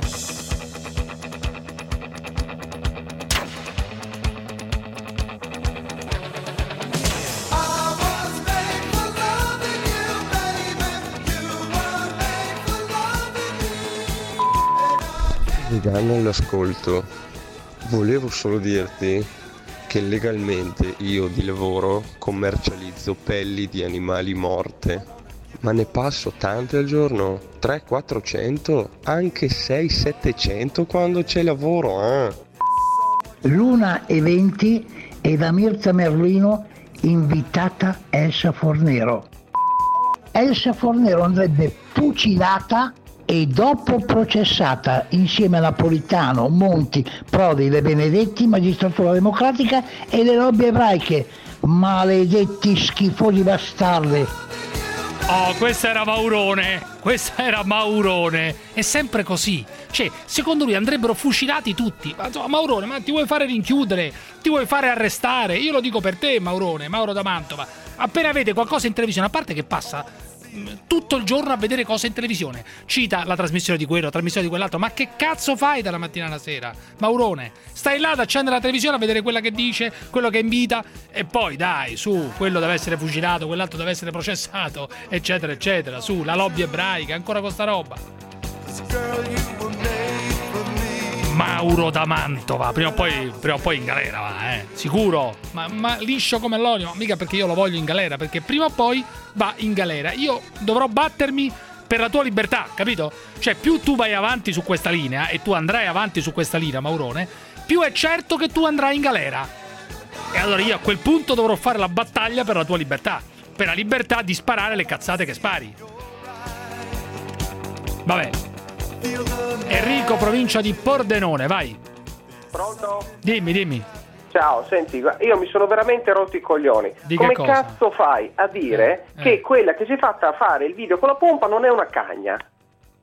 Vegano all'ascolto, volevo solo dirti che legalmente io di lavoro commercializzo pelli di animali morte, ma ne passo tante al giorno, tre quattrocento, anche sei settecento quando c'è lavoro, eh. L'una e venti e da Mirza Merlino invitata Elsa Fornero. Elsa Fornero andrebbe fucilata e dopo processata insieme a Napolitano, Monti, Prodi, De Benedetti, Magistratura Democratica e le lobby ebraiche. Maledetti schifosi bastardi. Oh, questo era Maurone, questo era Maurone, è sempre così. Cioè, secondo lui andrebbero fucilati tutti. Ma insomma, Maurone, ma ti vuoi fare rinchiudere? Ti vuoi fare arrestare? Io lo dico per te, Maurone, Mauro da Mantova. Appena vede qualcosa in televisione, a parte che passa tutto il giorno a vedere cose in televisione, cita la trasmissione di quello, la trasmissione di quell'altro, ma che cazzo fai dalla mattina alla sera? Maurone, stai là ad accendere la televisione a vedere quella che dice, quello che invita e poi dai, su, quello deve essere fucilato, quell'altro deve essere processato, eccetera eccetera, su, la lobby ebraica, ancora con sta roba. Mauro da Mantova, prima o poi, prima o poi in galera va, eh, sicuro, ma, ma liscio come l'olio, mica perché io lo voglio in galera, perché prima o poi va in galera. Io dovrò battermi per la tua libertà, capito? Cioè, più tu vai avanti su questa linea, e tu andrai avanti su questa linea, Maurone, più è certo che tu andrai in galera. E allora io a quel punto dovrò fare la battaglia per la tua libertà, per la libertà di sparare le cazzate che spari. Vabbè. Enrico, provincia di Pordenone, vai. Pronto? Dimmi, dimmi. Ciao, senti, io mi sono veramente rotto i coglioni. Di Come che cosa? cazzo fai a dire eh, che eh. quella che si è fatta fare il video con la pompa non è una cagna?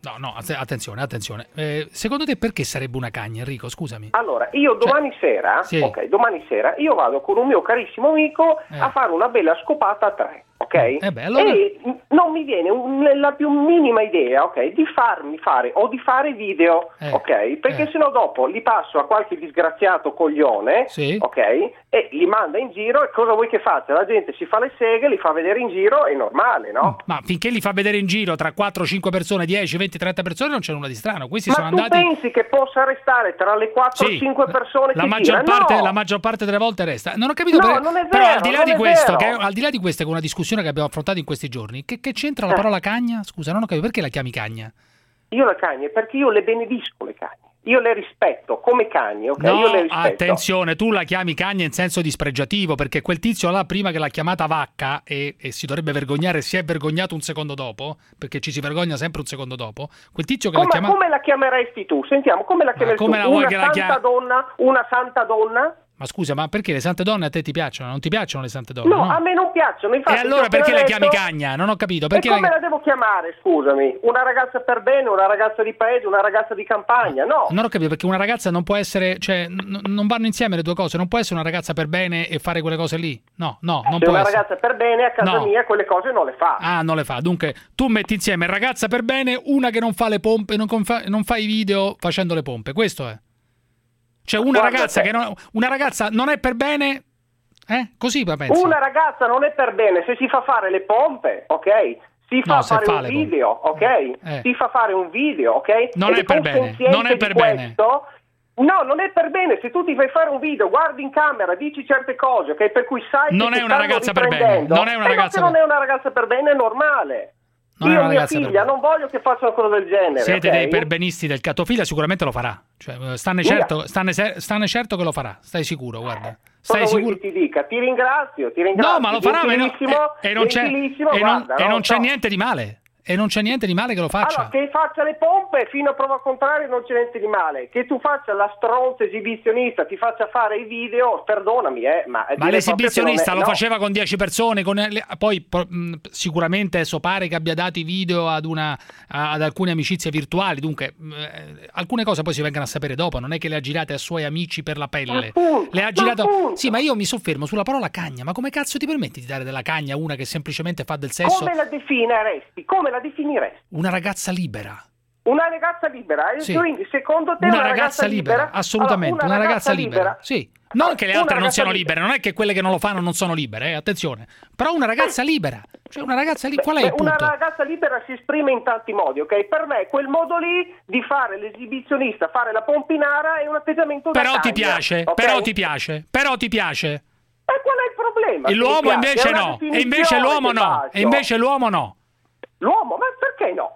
No, no, attenzione, attenzione. Eh, secondo te perché sarebbe una cagna, Enrico? Scusami. Allora, io domani cioè, sera, sì. ok, domani sera io vado con un mio carissimo amico eh. a fare una bella scopata a tre, ok? Eh beh, allora... E non mi viene un, la più minima idea, ok, di farmi fare o di fare video, eh. ok? Perché eh. sennò dopo li passo a qualche disgraziato coglione, sì. ok? E li manda in giro e cosa vuoi che faccia? La gente si fa le seghe, li fa vedere in giro, è normale, no? Ma finché li fa vedere in giro tra quattro cinque persone, dieci, venti, trenta persone non c'è nulla di strano. Questi Ma sono tu andati... pensi che possa restare tra le quattro sì, cinque persone la che maggior gira? parte, No. La maggior parte delle volte resta. Non ho capito no, per... non è vero, però al di là non di è questo, vero. che, al di là di questo, che è una discussione che abbiamo affrontato in questi giorni, che, che c'entra la parola cagna? Scusa, non ho capito, perché la chiami cagna? Io la cagna perché io le benedisco le cagne. Io le rispetto come cagni, ok? No, io le rispetto. attenzione, tu la chiami cagna in senso dispregiativo, perché quel tizio là prima che l'ha chiamata vacca e, e si dovrebbe vergognare, si è vergognato un secondo dopo, perché ci si vergogna sempre un secondo dopo. Quel tizio che come, l'ha chiamata... come la chiameresti tu? Sentiamo, come la chiameresti come tu? la vuoi una che la santa chiam... donna? Una santa donna? Ma scusa, ma perché le sante donne a te ti piacciono? Non ti piacciono le sante donne? No, no? a me non piacciono. Infatti, e allora perché le chiami detto... cagna? Non ho capito. Perché e come la... la devo chiamare, scusami? Una ragazza per bene, una ragazza di paese, una ragazza di campagna? No. Non ho capito, perché una ragazza non può essere, cioè, n- non vanno insieme le due cose. Non può essere una ragazza per bene e fare quelle cose lì. No, no, non Se può una essere. ragazza per bene a casa no. mia quelle cose non le fa. Ah, non le fa. Dunque, tu metti insieme ragazza per bene, una che non fa le pompe, non, confa- non fa i video facendo le pompe. Questo è. Cioè, una Guarda ragazza te. che non, una ragazza non è per bene. Eh? Così va pensi? Una ragazza non è per bene se si fa fare le pompe, ok? Si fa no, fare fa un video, ok? Eh. Si fa fare un video, ok? Non Ed è per bene, non è per bene. Questo, no, non è per bene. Se tu ti fai fare un video, guardi in camera, dici certe cose, ok? Per cui sai non che è una ragazza per bene. Non è una e ragazza non è una ragazza per bene, è normale. Non Io è una mia ragazza figlia per non voglio che faccia una cosa del genere. Siete okay? dei perbenisti del caso. Tua figlia sicuramente lo farà. Cioè, stanne, certo, stanne, stanne certo che lo farà. Stai sicuro, guarda. Stai Cosa sicuro? vuoi che ti dica? Ti ringrazio, ti ringrazio. No, ma lo farà e, no, e, e non c'è, e non, guarda, e no, non c'è no. niente di male. E non c'è niente di male che lo faccia. Allora, che faccia le pompe fino a prova contraria non c'è niente di male. Che tu faccia la stronza esibizionista, ti faccia fare i video, perdonami, eh, ma... Ma l'esibizionista è, lo no. faceva con dieci persone, con le, poi mh, sicuramente adesso pare che abbia dato i video ad, una, ad alcune amicizie virtuali, dunque mh, alcune cose poi si vengono a sapere dopo, non è che le ha girate ai suoi amici per la pelle. Appunto, le ha girato... appunto. Sì, ma io mi soffermo sulla parola cagna, ma come cazzo ti permetti di dare della cagna a una che semplicemente fa del sesso? Come la definiresti? Come la definiresti? Una ragazza libera. Una ragazza libera, sì. Quindi secondo te una, una ragazza, ragazza libera? libera? Assolutamente, allora, una, una ragazza, ragazza libera. libera. Sì. Non allora, che le altre non siano libera. libere, non è che quelle che non lo fanno non sono libere, eh, attenzione. Però una ragazza libera. Cioè una ragazza libera, qual è il punto? Una ragazza libera si esprime in tanti modi, ok? Per me quel modo lì di fare l'esibizionista, fare la pompinara è un atteggiamento da Però cagna, ti piace, okay? però ti piace, però ti piace. E qual è il problema? E l'uomo invece no, e invece l'uomo no, e invece l'uomo no. L'uomo? Ma perché no?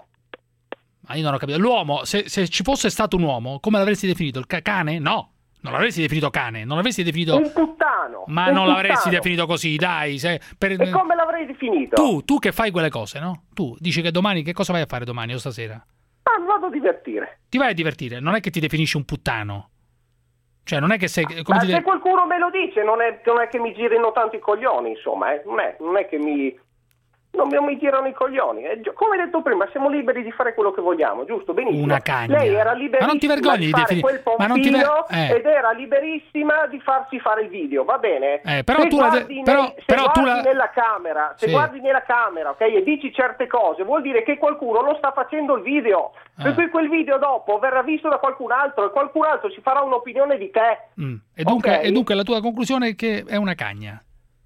Ma io non ho capito. L'uomo, se, se ci fosse stato un uomo, come l'avresti definito? Il cane? No. Non l'avresti definito cane, non l'avresti definito... Un puttano. Ma un non puttano. l'avresti definito così, dai. Se, per... E come l'avrei definito? Tu, tu che fai quelle cose, no? Tu dici che domani, che cosa vai a fare domani o stasera? Ah, mi vado a divertire. Ti vai a divertire, non è che ti definisci un puttano. Cioè, non è che sei... Come Ma ti se de... qualcuno me lo dice, non è, non è che mi girino tanto i coglioni, insomma, eh? non, è, non è che mi... Non mi girano i coglioni. Come detto prima, siamo liberi di fare quello che vogliamo, giusto? Benissimo. Una cagna. Lei era liberissima ma non ti vergogni di fare defini... quel pompino ma non ti ver... eh. ed era liberissima di farsi fare il video, va bene? Eh, però se tu la... guardi, però, nel... se però guardi tu la... nella camera, se sì. guardi nella camera, ok, e dici certe cose, vuol dire che qualcuno lo sta facendo il video. Eh. Per cui quel video dopo verrà visto da qualcun altro e qualcun altro si farà un'opinione di te. Mm. E, dunque, okay? e dunque la tua conclusione è che è una cagna.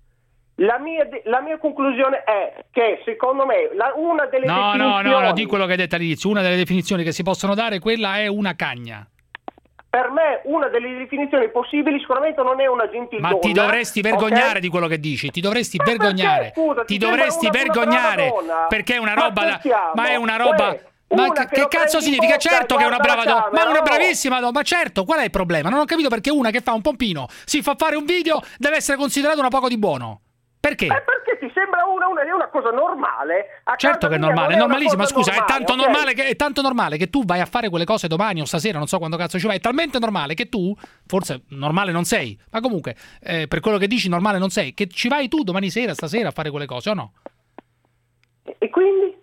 La mia, la mia conclusione è che secondo me la, una delle no, definizioni... No, no, no, di quello che hai detto all'inizio, una delle definizioni che si possono dare, quella è una cagna. Per me una delle definizioni possibili sicuramente non è una gentildonna. Ma ti dovresti vergognare okay? di quello che dici, ti dovresti ma vergognare. Perché, scusa, ti ti dovresti una, vergognare una perché è una ma roba da, ma è una roba Uè, ma una che, che, che cazzo significa? Certo che è una brava donna, ma una no. bravissima donna, ma certo, qual è il problema? Non ho capito perché una che fa un pompino si fa fare un video deve essere considerata una poco di buono. Perché? Eh, perché ti sembra una, una, è una cosa normale? A certo che è normale, è normalissima, scusa, normale, è tanto okay? normale che è tanto normale che tu vai a fare quelle cose domani o stasera, non so quando cazzo ci vai, è talmente normale che tu, forse normale non sei, ma comunque, eh, per quello che dici normale non sei, che ci vai tu domani sera, stasera a fare quelle cose o no? E quindi?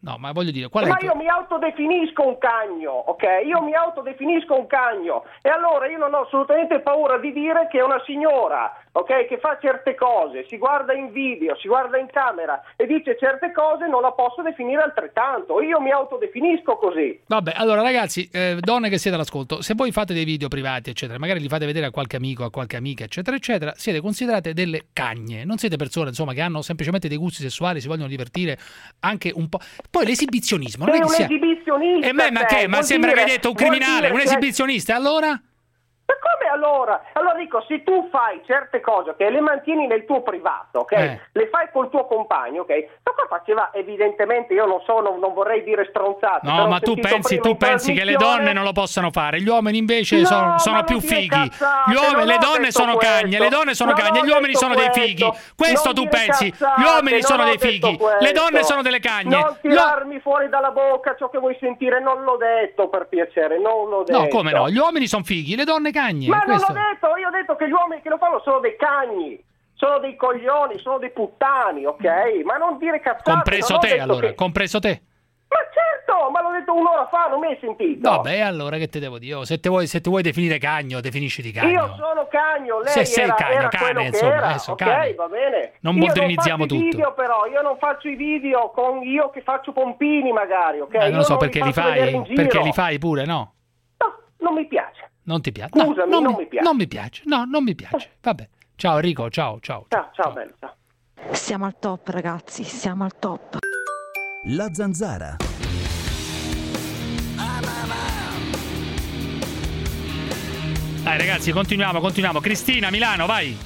No, ma voglio dire, qual è ma il... io mi autodefinisco un cagno, ok? Io mi autodefinisco un cagno e allora io non ho assolutamente paura di dire che una signora, ok, che fa certe cose, si guarda in video, si guarda in camera e dice certe cose, non la posso definire altrettanto. Io mi autodefinisco così. Vabbè, allora ragazzi, eh, donne che siete all'ascolto, se voi fate dei video privati, eccetera, magari li fate vedere a qualche amico, a qualche amica, eccetera, eccetera, siete considerate delle cagne, non siete persone, insomma, che hanno semplicemente dei gusti sessuali, si vogliono divertire anche un po'. Poi l'esibizionismo, non Sei è che un sia... esibizionista. E me, ma che? Ma sembra dire, che hai detto un criminale, un esibizionista, e allora? Ma come allora? Allora dico, se tu fai certe cose, che le mantieni nel tuo privato, ok? Eh. Le fai col tuo compagno, ok? Ma qua faceva evidentemente, io non so, non, non vorrei dire stronzate. No, ma tu pensi, tu pensi che le donne non lo possano fare, gli uomini invece No, sono, sono ma più non dire fighi. cazzate, Gli uomini, non le ho donne detto sono questo. cagne, le donne sono Non cagne, ho gli uomini detto sono dei questo. fighi. Questo Non tu dire pensi, cazzate, gli uomini non sono ho dei detto fighi, questo. le donne sono delle cagne. Non tirarmi fuori dalla bocca ciò che vuoi sentire, non l'ho detto, per piacere, non l'ho detto. No, come no? Gli uomini sono fighi, le donne cagne. Ma questo. non l'ho detto, io ho detto che gli uomini che lo fanno sono dei cagni, sono dei coglioni, sono dei puttani, ok? Ma non dire cazzate. Compreso non ho te, detto allora, che... compreso te. Ma certo, ma l'ho detto un'ora fa, non mi hai sentito. Vabbè, allora che te devo dire? Oh, se te vuoi, se ti vuoi definire cagno, definisciti cagno. Io sono cagno, lei Se sei era, cagno, era cane, quello insomma, che era, adesso, ok, cane. va bene. Non Io modernizziamo non faccio i tutto. video però, io non faccio i video con io che faccio pompini magari, ok? Eh, non Io lo so non perché li faccio vedere fai, in giro. perché li fai pure, no? No, non mi piace. Non ti piace? Scusami, no, non, non mi, mi piace. Non mi piace, no, non mi piace. Vabbè. Ciao Enrico, ciao, ciao. Ciao, ciao, bello, ciao. Siamo al top, ragazzi, siamo al top. La Zanzara. Dai ragazzi, continuiamo, continuiamo. Cristina, Milano, vai.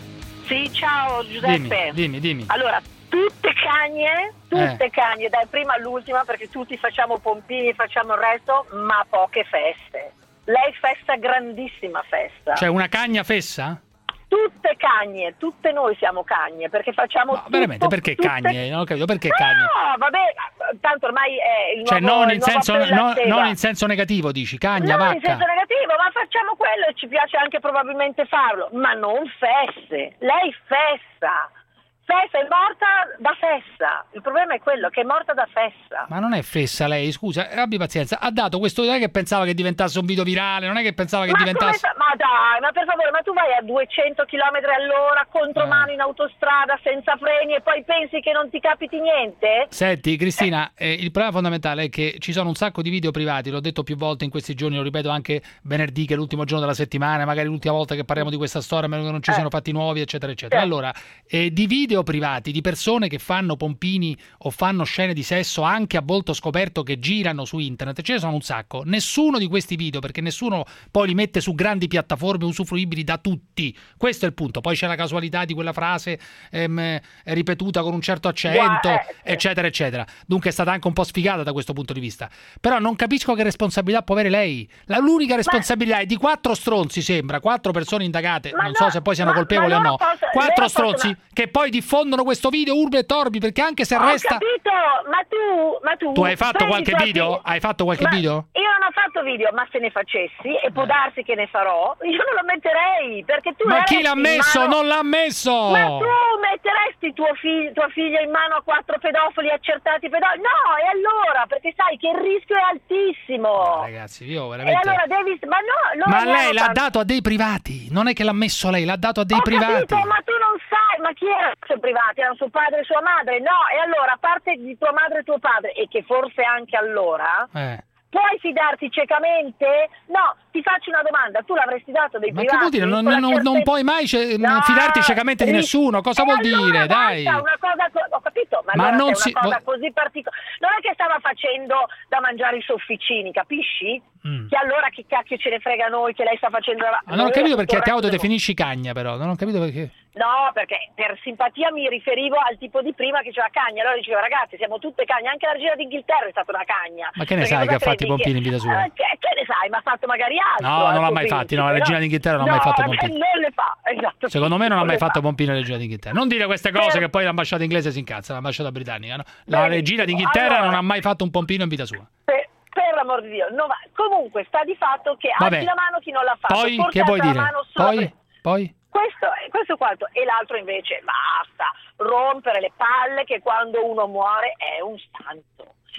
Sì, ciao Giuseppe. Dimmi, dimmi, dimmi. Allora, tutte cagne, tutte Eh. cagne, dai prima all'ultima, perché tutti facciamo pompini, facciamo il resto, ma poche feste. Lei festa, grandissima festa. C'è una cagna fessa? Tutte cagne, tutte noi siamo cagne, perché facciamo Ma tutto, veramente, perché tutte... cagne? Non ho capito, perché cagne? No, vabbè, tanto ormai è il Cioè nuovo non il in, nuovo senso, appello no- a Sega. non in senso negativo, dici, cagna, Non in vacca. senso negativo, ma facciamo quello e ci piace anche probabilmente farlo, ma non feste. Lei festa. Fessa, è morta da fessa. Il problema è quello, che è morta da fessa. Ma non è fessa lei, scusa, abbi pazienza. Ha dato questo, non è che pensava che diventasse un video virale, non è che pensava che Ma, diventasse... come fa- ma dai, ma per favore, ma tu vai a duecento chilometri all'ora, contromano in autostrada, senza freni e poi pensi che non ti capiti niente? Senti Cristina, eh, il problema fondamentale è che ci sono un sacco di video privati, l'ho detto più volte in questi giorni, lo ripeto anche venerdì che è l'ultimo giorno della settimana, magari l'ultima volta che parliamo di questa storia, a meno che non ci Eh. siano fatti nuovi, eccetera, eccetera. Allora, eh, di video privati, di persone che fanno pompini o fanno scene di sesso anche a volto scoperto che girano su internet, ce ne sono un sacco. Nessuno di questi video, perché nessuno poi li mette su grandi piattaforme usufruibili da tutti. Questo è il punto. Poi c'è la casualità di quella frase ehm, ripetuta con un certo accento, Gua- eh, eccetera, eccetera. Dunque è stata anche un po' sfigata da questo punto di vista. Però non capisco che responsabilità può avere lei. La, l'unica responsabilità è di quattro stronzi, sembra, quattro persone indagate, Ma non no, so se poi siano ma- colpevoli ma o no. loro posso- Quattro loro stronzi possono- che poi diffondono questo video urbi e torbi, perché anche se Ho resta... capito, ma tu, ma tu... Tu hai fatto prendi qualche tua video? figlia- Hai fatto qualche Ma video? Io non ho fatto video, ma se ne facessi, e può darsi che ne farò, io non lo metterei, perché tu... Ma chi daresti l'ha in messo? mano- Non l'ha messo! Ma tu metteresti tuo figlio, tua figlia in mano a quattro pedofili accertati pedofili? No, e allora? Perché sai che il rischio è altissimo. Ragazzi, io E veramente... allora devi... Ma no, loro Ma ne lei hanno l'ha tanto- dato a dei privati, non è che l'ha messo lei, l'ha dato a dei Ho privati. capito, ma tu non sai, ma chi erano i privati? Erano suo padre e sua madre? No, e allora, a parte di tua madre e tuo padre, e che forse anche allora... Eh. Puoi fidarti ciecamente? No, ti faccio una domanda, tu l'avresti dato dei Ma che privati? vuol dire? Non, con la non- non certezza- puoi mai ce- No, fidarti ciecamente di ri- nessuno, cosa e vuol allora dire? Dai. basta, una cosa, co- ho capito, ma, Ma allora non se è si- una cosa vo- così particolare, non è che stava facendo da mangiare i sofficini, capisci? Mm. Che allora che cacchio ce ne frega a noi che lei sta facendo la... Ma non ho capito perché ti Corretto. autodefinisci cagna, però. Non ho capito perché. No, perché per simpatia mi riferivo al tipo di prima che c'era cagna, allora dicevo ragazzi siamo tutte cagne, anche la regina d'Inghilterra è stata una cagna. Ma che ne Perché sai che cosa ha fatti i credi? pompini in vita sua? Eh, che, che ne sai, ma ha fatto magari altro. No, non al l'ha suo mai fatti, principe, no, la regina d'Inghilterra non ha mai No, fatto che pompini. non le fa, esatto. Secondo me non ha le mai fa. fatto pompino la regina d'Inghilterra. Non dire queste cose Per- che poi l'ambasciata inglese si incazza, l'ambasciata britannica, no? La Benissimo. regina d'Inghilterra Allora- non ha mai fatto un pompino in vita sua. Per, per l'amor di Dio, no, ma comunque sta di fatto che Vabbè. alzi la mano chi non l'ha fatto. Poi, forse che vuoi alza la dire? mano solo Poi? per- Poi? Questo, questo quanto, e l'altro invece basta rompere le palle che quando uno muore è un santo.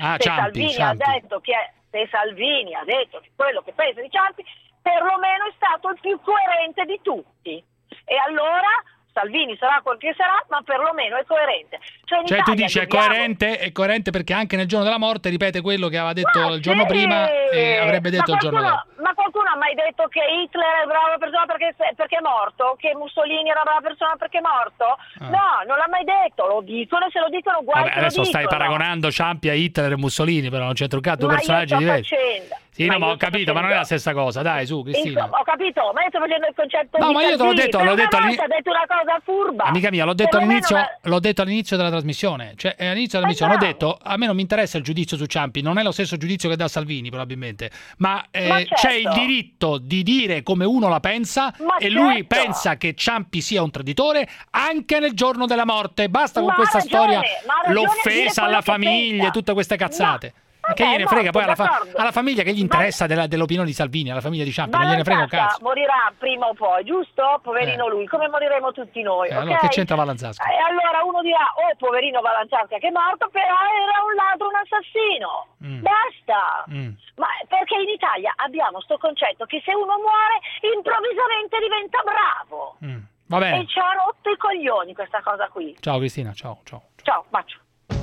Ah, se Ciampi, Salvini Ciampi. ha detto che è, se Salvini ha detto che quello che pensa di Ciampi, perlomeno è stato il più coerente di tutti. E allora Salvini sarà quel che sarà, ma perlomeno è coerente. Cioè, in Cioè tu Italia dici dobbiamo... è coerente, è coerente perché anche nel giorno della morte ripete quello che aveva detto Ma il giorno sì! prima e avrebbe detto ma il giorno qualcuno, dopo. ma qualcuno ha mai detto che Hitler è brava persona perché, perché è morto? Che Mussolini era brava persona perché è morto? Ah. No, non l'ha mai detto, lo dicono e se lo dicono guai Vabbè, che lo adesso stai dicono. paragonando Ciampi a Hitler e Mussolini, però non c'entra un cazzo, due Ma personaggi io sto diversi. facendo. Sì, ma no, ma io ho sto capito, ma non è la stessa cosa, dai, su, Cristina. Insomma, ho capito, ma io sto facendo il concetto No, di ma io te l'ho Salvini. detto, Per l'ho una detto all'ini- volta ha detto una cosa furba. Amica mia, l'ho detto Perlomeno all'inizio, una- l'ho detto all'inizio della trasmissione. Cioè, eh, all'inizio della trasmissione ho detto, a me non mi interessa il giudizio su Ciampi, non è lo stesso giudizio che dà Salvini, probabilmente. Ma, eh, Ma certo. c'è il diritto di dire come uno la pensa Ma e lui certo. pensa che Ciampi sia un traditore anche nel giorno della morte. Basta con Ma ha questa ragione, storia, ma ha ragione a dire l'offesa quello alla che famiglia, pensa. tutte queste cazzate. Ma che Vabbè, gliene è frega morto, poi alla, fa- d'accordo. alla famiglia che gli interessa della- dell'opinione di Salvini, alla famiglia di Ciampi, non Ma gliene frega un Vallanzasca cazzo. morirà prima o poi, giusto? Poverino lui, come moriremo tutti noi, Eh, ok? allora che c'entra Vallanzasca? E allora uno dirà, oh poverino Vallanzasca che è morto, però era un ladro, un assassino. Mm. Basta. Mm. Ma perché in Italia abbiamo sto concetto che se uno muore improvvisamente diventa bravo. Mm. Va bene. E ci ha rotto i coglioni questa cosa qui. Ciao Cristina, ciao, ciao. Ciao, bacio.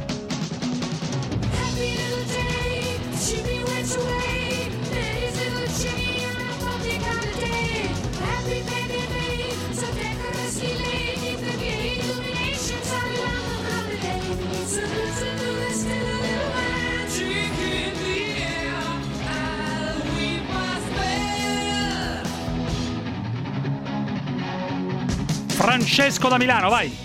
Francesco da Milano, vai.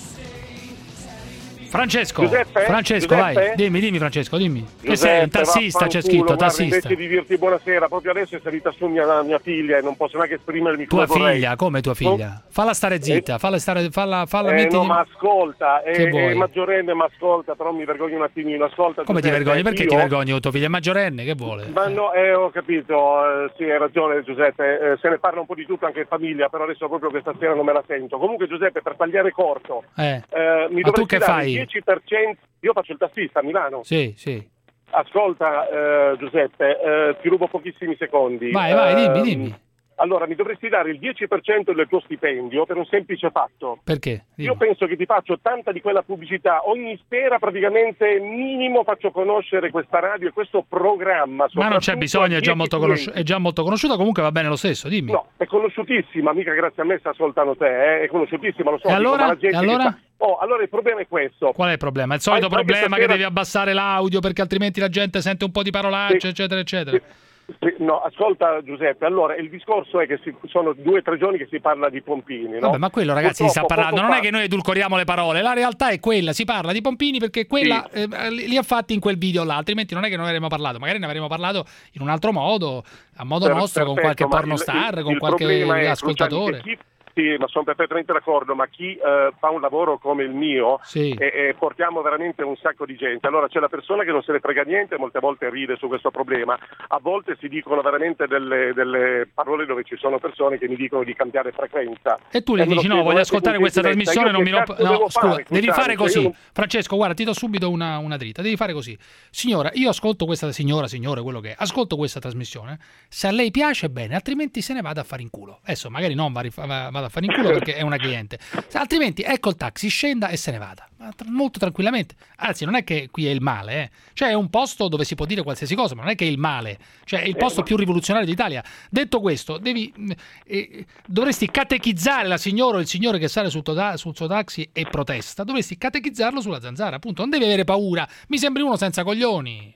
Francesco, Giuseppe? Francesco, Giuseppe? vai. Dimmi, dimmi Francesco, dimmi. Che Giuseppe, sei un tassista, c'è vaffanculo, scritto, guarda, tassista. Invece di dirti buonasera, proprio adesso è salita su mia, mia figlia e non posso neanche esprimermi come Tua vorrei. figlia, come tua figlia? Falla stare zitta, falla stare, falla, falla Eh, metti... no, ma ascolta, è, Che vuoi? è maggiorenne, ma ascolta, però mi vergogno un attimino, ascolta. Come ti Giuseppe, vergogni? Perché io... ti vergogni? Tua figlia è maggiorenne, che vuole? Ma no, eh, ho capito, eh, sì, hai ragione Giuseppe, eh, se ne parla un po' di tutto anche in famiglia, però adesso proprio questa sera non me la sento. Comunque Giuseppe, per tagliare corto, Eh. eh, mi Ma tu dovresti che dare fai? il dieci per cento, io faccio il tassista a Milano. Sì, sì. Ascolta eh, Giuseppe, eh, ti rubo pochissimi secondi. Vai, vai, Eh, dimmi, dimmi. Allora, mi dovresti dare il dieci per cento del tuo stipendio per un semplice fatto. Perché? Dimmi. Io penso che ti faccio tanta di quella pubblicità, ogni sera praticamente minimo faccio conoscere questa radio e questo programma. Ma non c'è soprattutto bisogno, a è già, dieci molto clienti. conosci- è già molto conosciuta, comunque va bene lo stesso, dimmi. No, è conosciutissima, mica grazie a me se ascoltano te, eh, è conosciutissima, lo so. E dico, allora? ma la gente E che allora? sta- Oh, allora il problema è questo. Qual è il problema? Il solito Anche problema che stasera- devi abbassare l'audio perché altrimenti la gente sente un po' di parolacce, Sì. eccetera, eccetera. Sì, no, ascolta Giuseppe, allora il discorso è che si, sono due o tre giorni che si parla di pompini, no? Vabbè, ma quello ragazzi si sta Purtroppo, parlando, poco non è fa- che noi edulcoriamo le parole, la realtà è quella, si parla di pompini perché quella eh, li li ha fatti in quel video là, altrimenti non è che noi avremmo parlato, magari ne avremmo parlato in un altro modo, a modo Per- nostro, con perfetto, qualche ma pornostar, il- con il qualche problema è, ascoltatore. Cruciani, che chi- Sì, ma sono perfettamente d'accordo, ma chi eh, fa un lavoro come il mio Sì. e, e portiamo veramente un sacco di gente. Allora c'è la persona che non se ne frega niente, molte volte ride su questo problema, a volte si dicono veramente delle, delle parole dove ci sono persone che mi dicono di cambiare frequenza. E tu E le me lo dici no, chiedo voglio anche ascoltare con questa gentilezza. trasmissione, Io non mi che rompo... cazzo No, devo scusa, fare, devi Cruciani? fare Cioè, così. io non- Francesco, guarda, ti do subito una, una dritta, devi fare così. Signora, io ascolto questa, signora, signore, quello che è, ascolto questa trasmissione, se a lei piace bene, altrimenti se ne vada a fare in culo. Adesso magari non va- va- vada a fare in culo perché è una cliente. Se altrimenti ecco il taxi, scenda e se ne vada. Ma tra- molto tranquillamente. Anzi, non è che qui è il male, eh. Cioè è un posto dove si può dire qualsiasi cosa, ma non è che è il male. Cioè è il posto più rivoluzionario d'Italia. Detto questo, devi mh, eh, dovresti catechizzare la signora o il signore che sale sul, tuo ta- sul suo taxi e protesta, dovresti catechizzarlo sulla zanzara, appunto. Non devi avere paura. Mi sembri uno senza coglioni.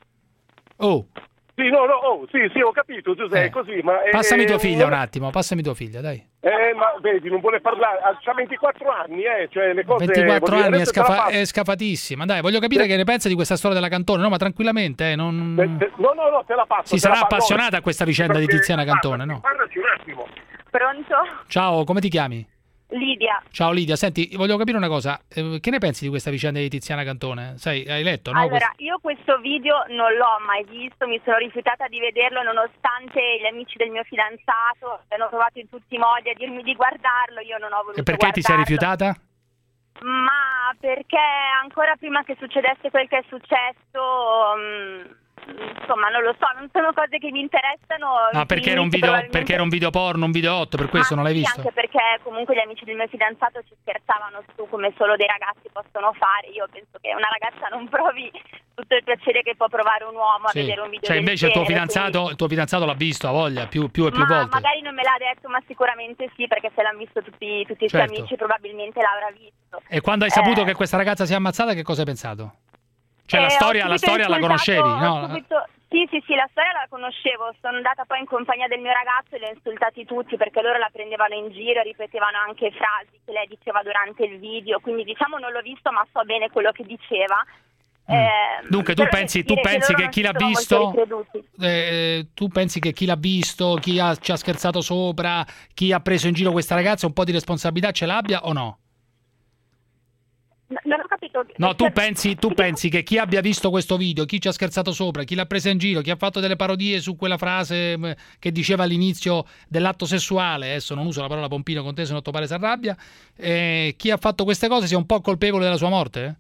Oh. Sì, no, no, oh, sì, sì, ho capito, Giuseppe, Eh. è così, ma... è- Passami tua è- figlia un attimo, passami tua figlia, dai. Eh, ma vedi, non vuole parlare, ha ventiquattro anni, eh, cioè le cose... ventiquattro voglio dire, anni è, adesso te la scafa- passo. è scafatissima. Dai, voglio capire Eh. che ne pensa di questa storia della Cantone. No, ma tranquillamente, eh, non... No, no, no, te la passo. Si te sarà la passo. appassionata a questa vicenda di Perché- Tiziana Cantone, no? Parlaci un attimo. Pronto? Ciao, come ti chiami? Lidia. Ciao Lidia, senti, voglio capire una cosa. Eh, che ne pensi di questa vicenda di Tiziana Cantone? Sai, hai letto, no? Allora, io questo video non l'ho mai visto, mi sono rifiutata di vederlo nonostante gli amici del mio fidanzato hanno provato in tutti i modi a dirmi di guardarlo, io non ho voluto E perché ti sei guardarlo. rifiutata? Ma perché ancora prima che succedesse quel che è successo, mh, insomma non lo so, non sono cose che mi interessano. Ah, perché era un video, probabilmente... perché era un video porno, un video hot, per questo Ma non l'hai sì, visto? Anche perché comunque gli amici del mio fidanzato ci scherzavano su come solo dei ragazzi possono fare. Io penso che una ragazza non provi tutto il piacere che può provare un uomo Sì. a vedere un video Cioè del invece il tuo genere, fidanzato, quindi... il tuo fidanzato l'ha visto a voglia più, più e più ma volte. magari non me l'ha detto, ma sicuramente sì, perché se l'hanno visto tutti, tutti i suoi Certo. amici probabilmente l'avrà visto. E quando hai Eh, saputo che questa ragazza si è ammazzata, che cosa hai pensato? Cioè Eh, la ho storia, la subito storia la insultato- conoscevi, ho no? subito- Sì, sì, sì, la storia la conoscevo. Sono andata poi in compagnia del mio ragazzo e li ho insultati tutti perché loro la prendevano in giro e ripetevano anche frasi che lei diceva durante il video. Quindi diciamo non l'ho visto, ma so bene quello che diceva. Eh, Dunque tu però pensi, tu dire pensi loro che non chi si l'ha sono molto visto ricreduti. eh, tu pensi che chi l'ha visto, chi ha, ci ha scherzato sopra, chi ha preso in giro questa ragazza un po' di responsabilità ce l'abbia o no? No, non ho capito. No, tu pensi, tu pensi che chi abbia visto questo video, chi ci ha scherzato sopra, chi l'ha presa in giro, chi ha fatto delle parodie su quella frase mh, che diceva all'inizio dell'atto sessuale, adesso non uso la parola pompino con te se non tuo padre si arrabbia, eh, chi ha fatto queste cose sia un po' colpevole della sua morte?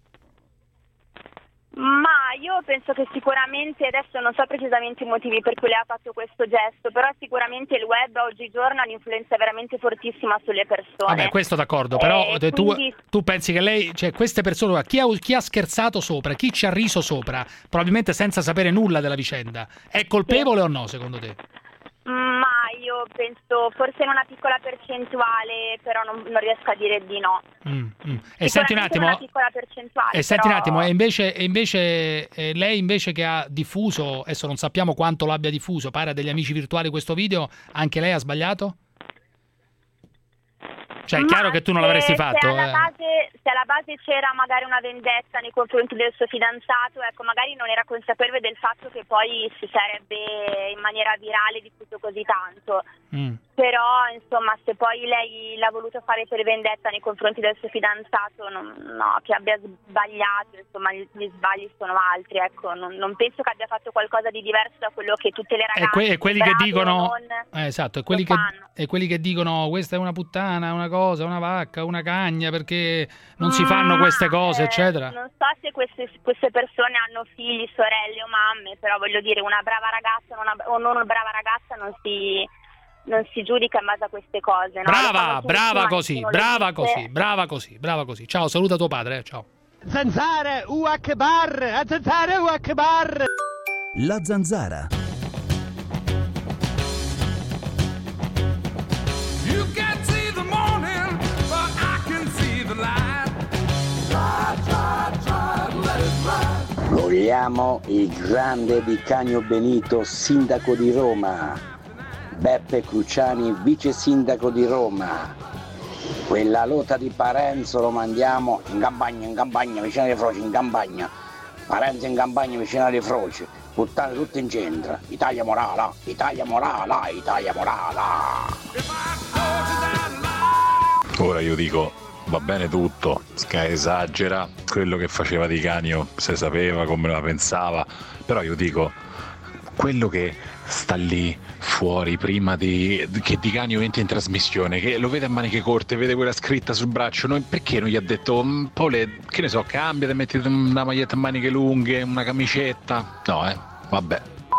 Ma io penso che sicuramente, adesso non so precisamente i motivi per cui lei ha fatto questo gesto, però sicuramente il web oggigiorno ha un'influenza veramente fortissima sulle persone. Vabbè, questo d'accordo, però Eh, te- tu, quindi- tu pensi che lei, cioè queste persone, chi ha, chi ha scherzato sopra, chi ci ha riso sopra, probabilmente senza sapere nulla della vicenda, è colpevole o no secondo te? Ma io penso forse in una piccola percentuale, però non, non riesco a dire di no. Mm, mm. E senti un Sicuramente attimo, una piccola percentuale. e senti un però- attimo, e invece, e invece eh, lei invece che ha diffuso, adesso non sappiamo quanto lo abbia diffuso, pare a degli amici virtuali questo video, anche lei ha sbagliato? Cioè è Ma chiaro che tu non se- l'avresti se fatto. alla, eh. base, se alla base c'era magari una vendetta nei confronti del suo fidanzato, ecco, magari non era consapevole del fatto che poi si sarebbe in maniera virale diffuso così tanto. Mm. Però insomma, se poi lei l'ha voluto fare per vendetta nei confronti del suo fidanzato, non- no, che abbia sbagliato, insomma gli, gli sbagli sono altri, ecco, non, non penso che abbia fatto qualcosa di diverso da quello che tutte le E, ragazze que- e quelli che brave o dicono non eh, esatto, e quelli lo che, fanno. e quelli che dicono questa è una puttana, una cosa, una vacca, una cagna perché non si fanno Ma, queste cose, eh, eccetera. Non so se queste, queste persone hanno figli, sorelle o mamme, però voglio dire, una brava ragazza una, o non una brava ragazza non si, non si giudica in base a queste cose. No? Lo Brava, fanno tutti, brava ma così, nessuno lo brava dice. così, brava così, brava così. Ciao, saluta tuo padre, eh, ciao. Zanzara, u akbar, a zanzara, u akbar. La zanzara. You can't see the morning, but I can see the light. Try, try, try, let it ride. Vogliamo il grande Di Canio Benito, sindaco di Roma, Beppe Cruciani, vice sindaco di Roma. Quella lotta di Parenzo lo mandiamo in campagna, in campagna, vicino alle Froci, in campagna. Parenzo in campagna, vicino alle Froci. Puttane tutte in centro. Italia morala, Italia morala, Italia morala. Ora io dico, va bene tutto, Sky esagera, quello che faceva Di Canio se sapeva come la pensava, però io dico, quello che sta lì fuori prima di, che Di Canio entri in trasmissione, che lo vede a maniche corte, vede quella scritta sul braccio, noi, perché non gli ha detto, Pole, che ne so, cambiate, mettete una maglietta a maniche lunghe, una camicetta? No, eh, vabbè.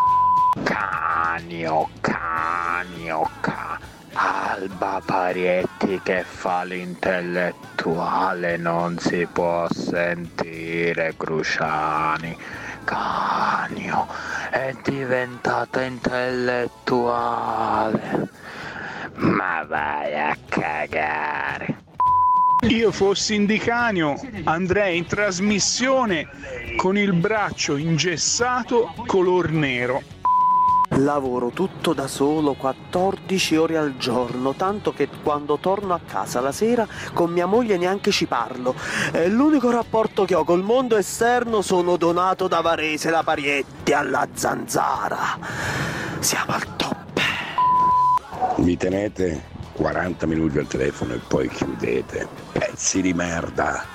Canio, Canio, Canio. Alba Parietti che fa l'intellettuale, non si può sentire Cruciani. Canio è diventata intellettuale. Ma vai a cagare. Io fossi in Di Canio andrei in trasmissione con il braccio ingessato color nero. Lavoro tutto da solo quattordici ore al giorno, tanto che quando torno a casa la sera con mia moglie neanche ci parlo. E l'unico rapporto che ho col mondo esterno sono Donato da Varese, la Parietti, alla Zanzara. Siamo al top. Mi tenete quaranta minuti al telefono e poi chiudete. Pezzi di merda.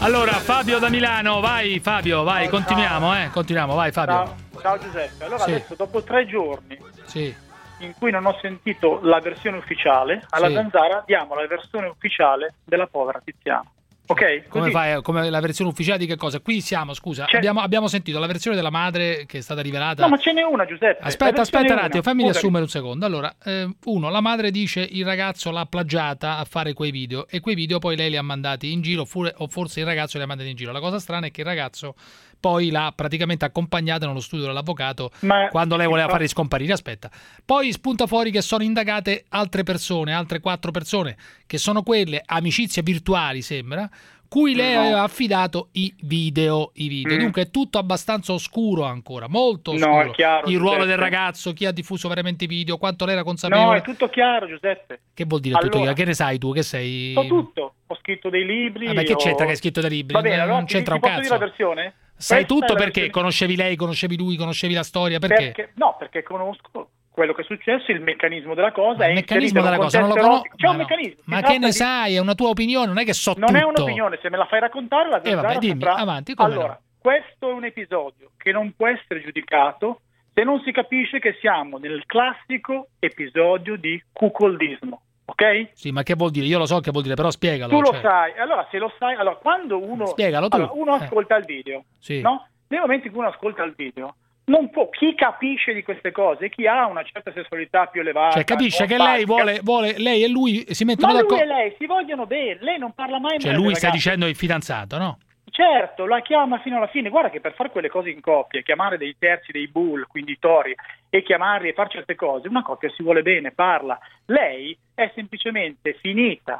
Allora, Fabio da Milano, vai Fabio, vai, ciao, continuiamo, ciao. eh, continuiamo, vai Fabio. Ciao, ciao Giuseppe, allora sì. Adesso dopo tre giorni sì. in cui non ho sentito la versione ufficiale, alla sì. Zanzara diamo la versione ufficiale della povera Tiziana. Ok? Come fai? Come la versione ufficiale di che cosa? Qui siamo, scusa, abbiamo, abbiamo sentito la versione della madre che è stata rivelata. No, ma ce n'è una, Giuseppe. Aspetta, aspetta un attimo, fammi riassumere un secondo. Allora, eh, uno, la madre dice il ragazzo l'ha plagiata a fare quei video e quei video poi lei li ha mandati in giro o forse il ragazzo li ha mandati in giro. La cosa strana è che il ragazzo poi l'ha praticamente accompagnata nello studio dell'avvocato ma, quando lei voleva farli scomparire. Aspetta. Poi spunta fuori che sono indagate altre persone, altre quattro persone, che sono quelle amicizie virtuali, sembra, cui lei no. aveva affidato i video, i video. Mm. Dunque è tutto abbastanza oscuro ancora, molto oscuro. No, è chiaro, il ruolo Giuseppe. del ragazzo, chi ha diffuso veramente i video, quanto lei era consapevole. No, è tutto chiaro, Giuseppe. Che vuol dire allora, tutto chiaro? Che ne sai tu? Che sei... So tutto, ho scritto dei libri. Vabbè, che ho... c'entra che hai scritto dei libri? Va bene, allora non c'entra ti, un ti cazzo. Posso dire la versione? Sai Questa tutto perché? Versione... Conoscevi lei, conoscevi lui, conoscevi la storia, perché? perché? No, perché conosco quello che è successo, il meccanismo della cosa. Il meccanismo della cosa, non lo conosco. C'è un no. meccanismo. Ma che ne di... sai? È una tua opinione, non è che so non tutto. Non è un'opinione, se me la fai raccontare la eh, vabbè, dimmi, saprà... avanti, come Allora, no? questo è un episodio che non può essere giudicato se non si capisce che siamo nel classico episodio di cuckoldismo. Ok? Sì, ma che vuol dire? Io lo so che vuol dire, però spiegalo. Tu cioè... lo sai. Allora, se lo sai, allora quando uno Spiegalo tu. Allora, uno eh. ascolta il video, sì. no? Nel momento in cui uno ascolta il video, non può, chi capisce di queste cose, chi ha una certa sessualità più elevata, cioè capisce che lei vuole, vuole, lei e lui si mettono ma d'accordo. lui e lei si vogliono bene, lei non parla mai. Cioè lui sta dicendo il fidanzato, no? Certo, la chiama fino alla fine. Guarda che per fare quelle cose in coppia, chiamare dei terzi, dei bull, quindi i tori, e chiamarli e fare certe cose, una coppia si vuole bene, parla. Lei è semplicemente finita.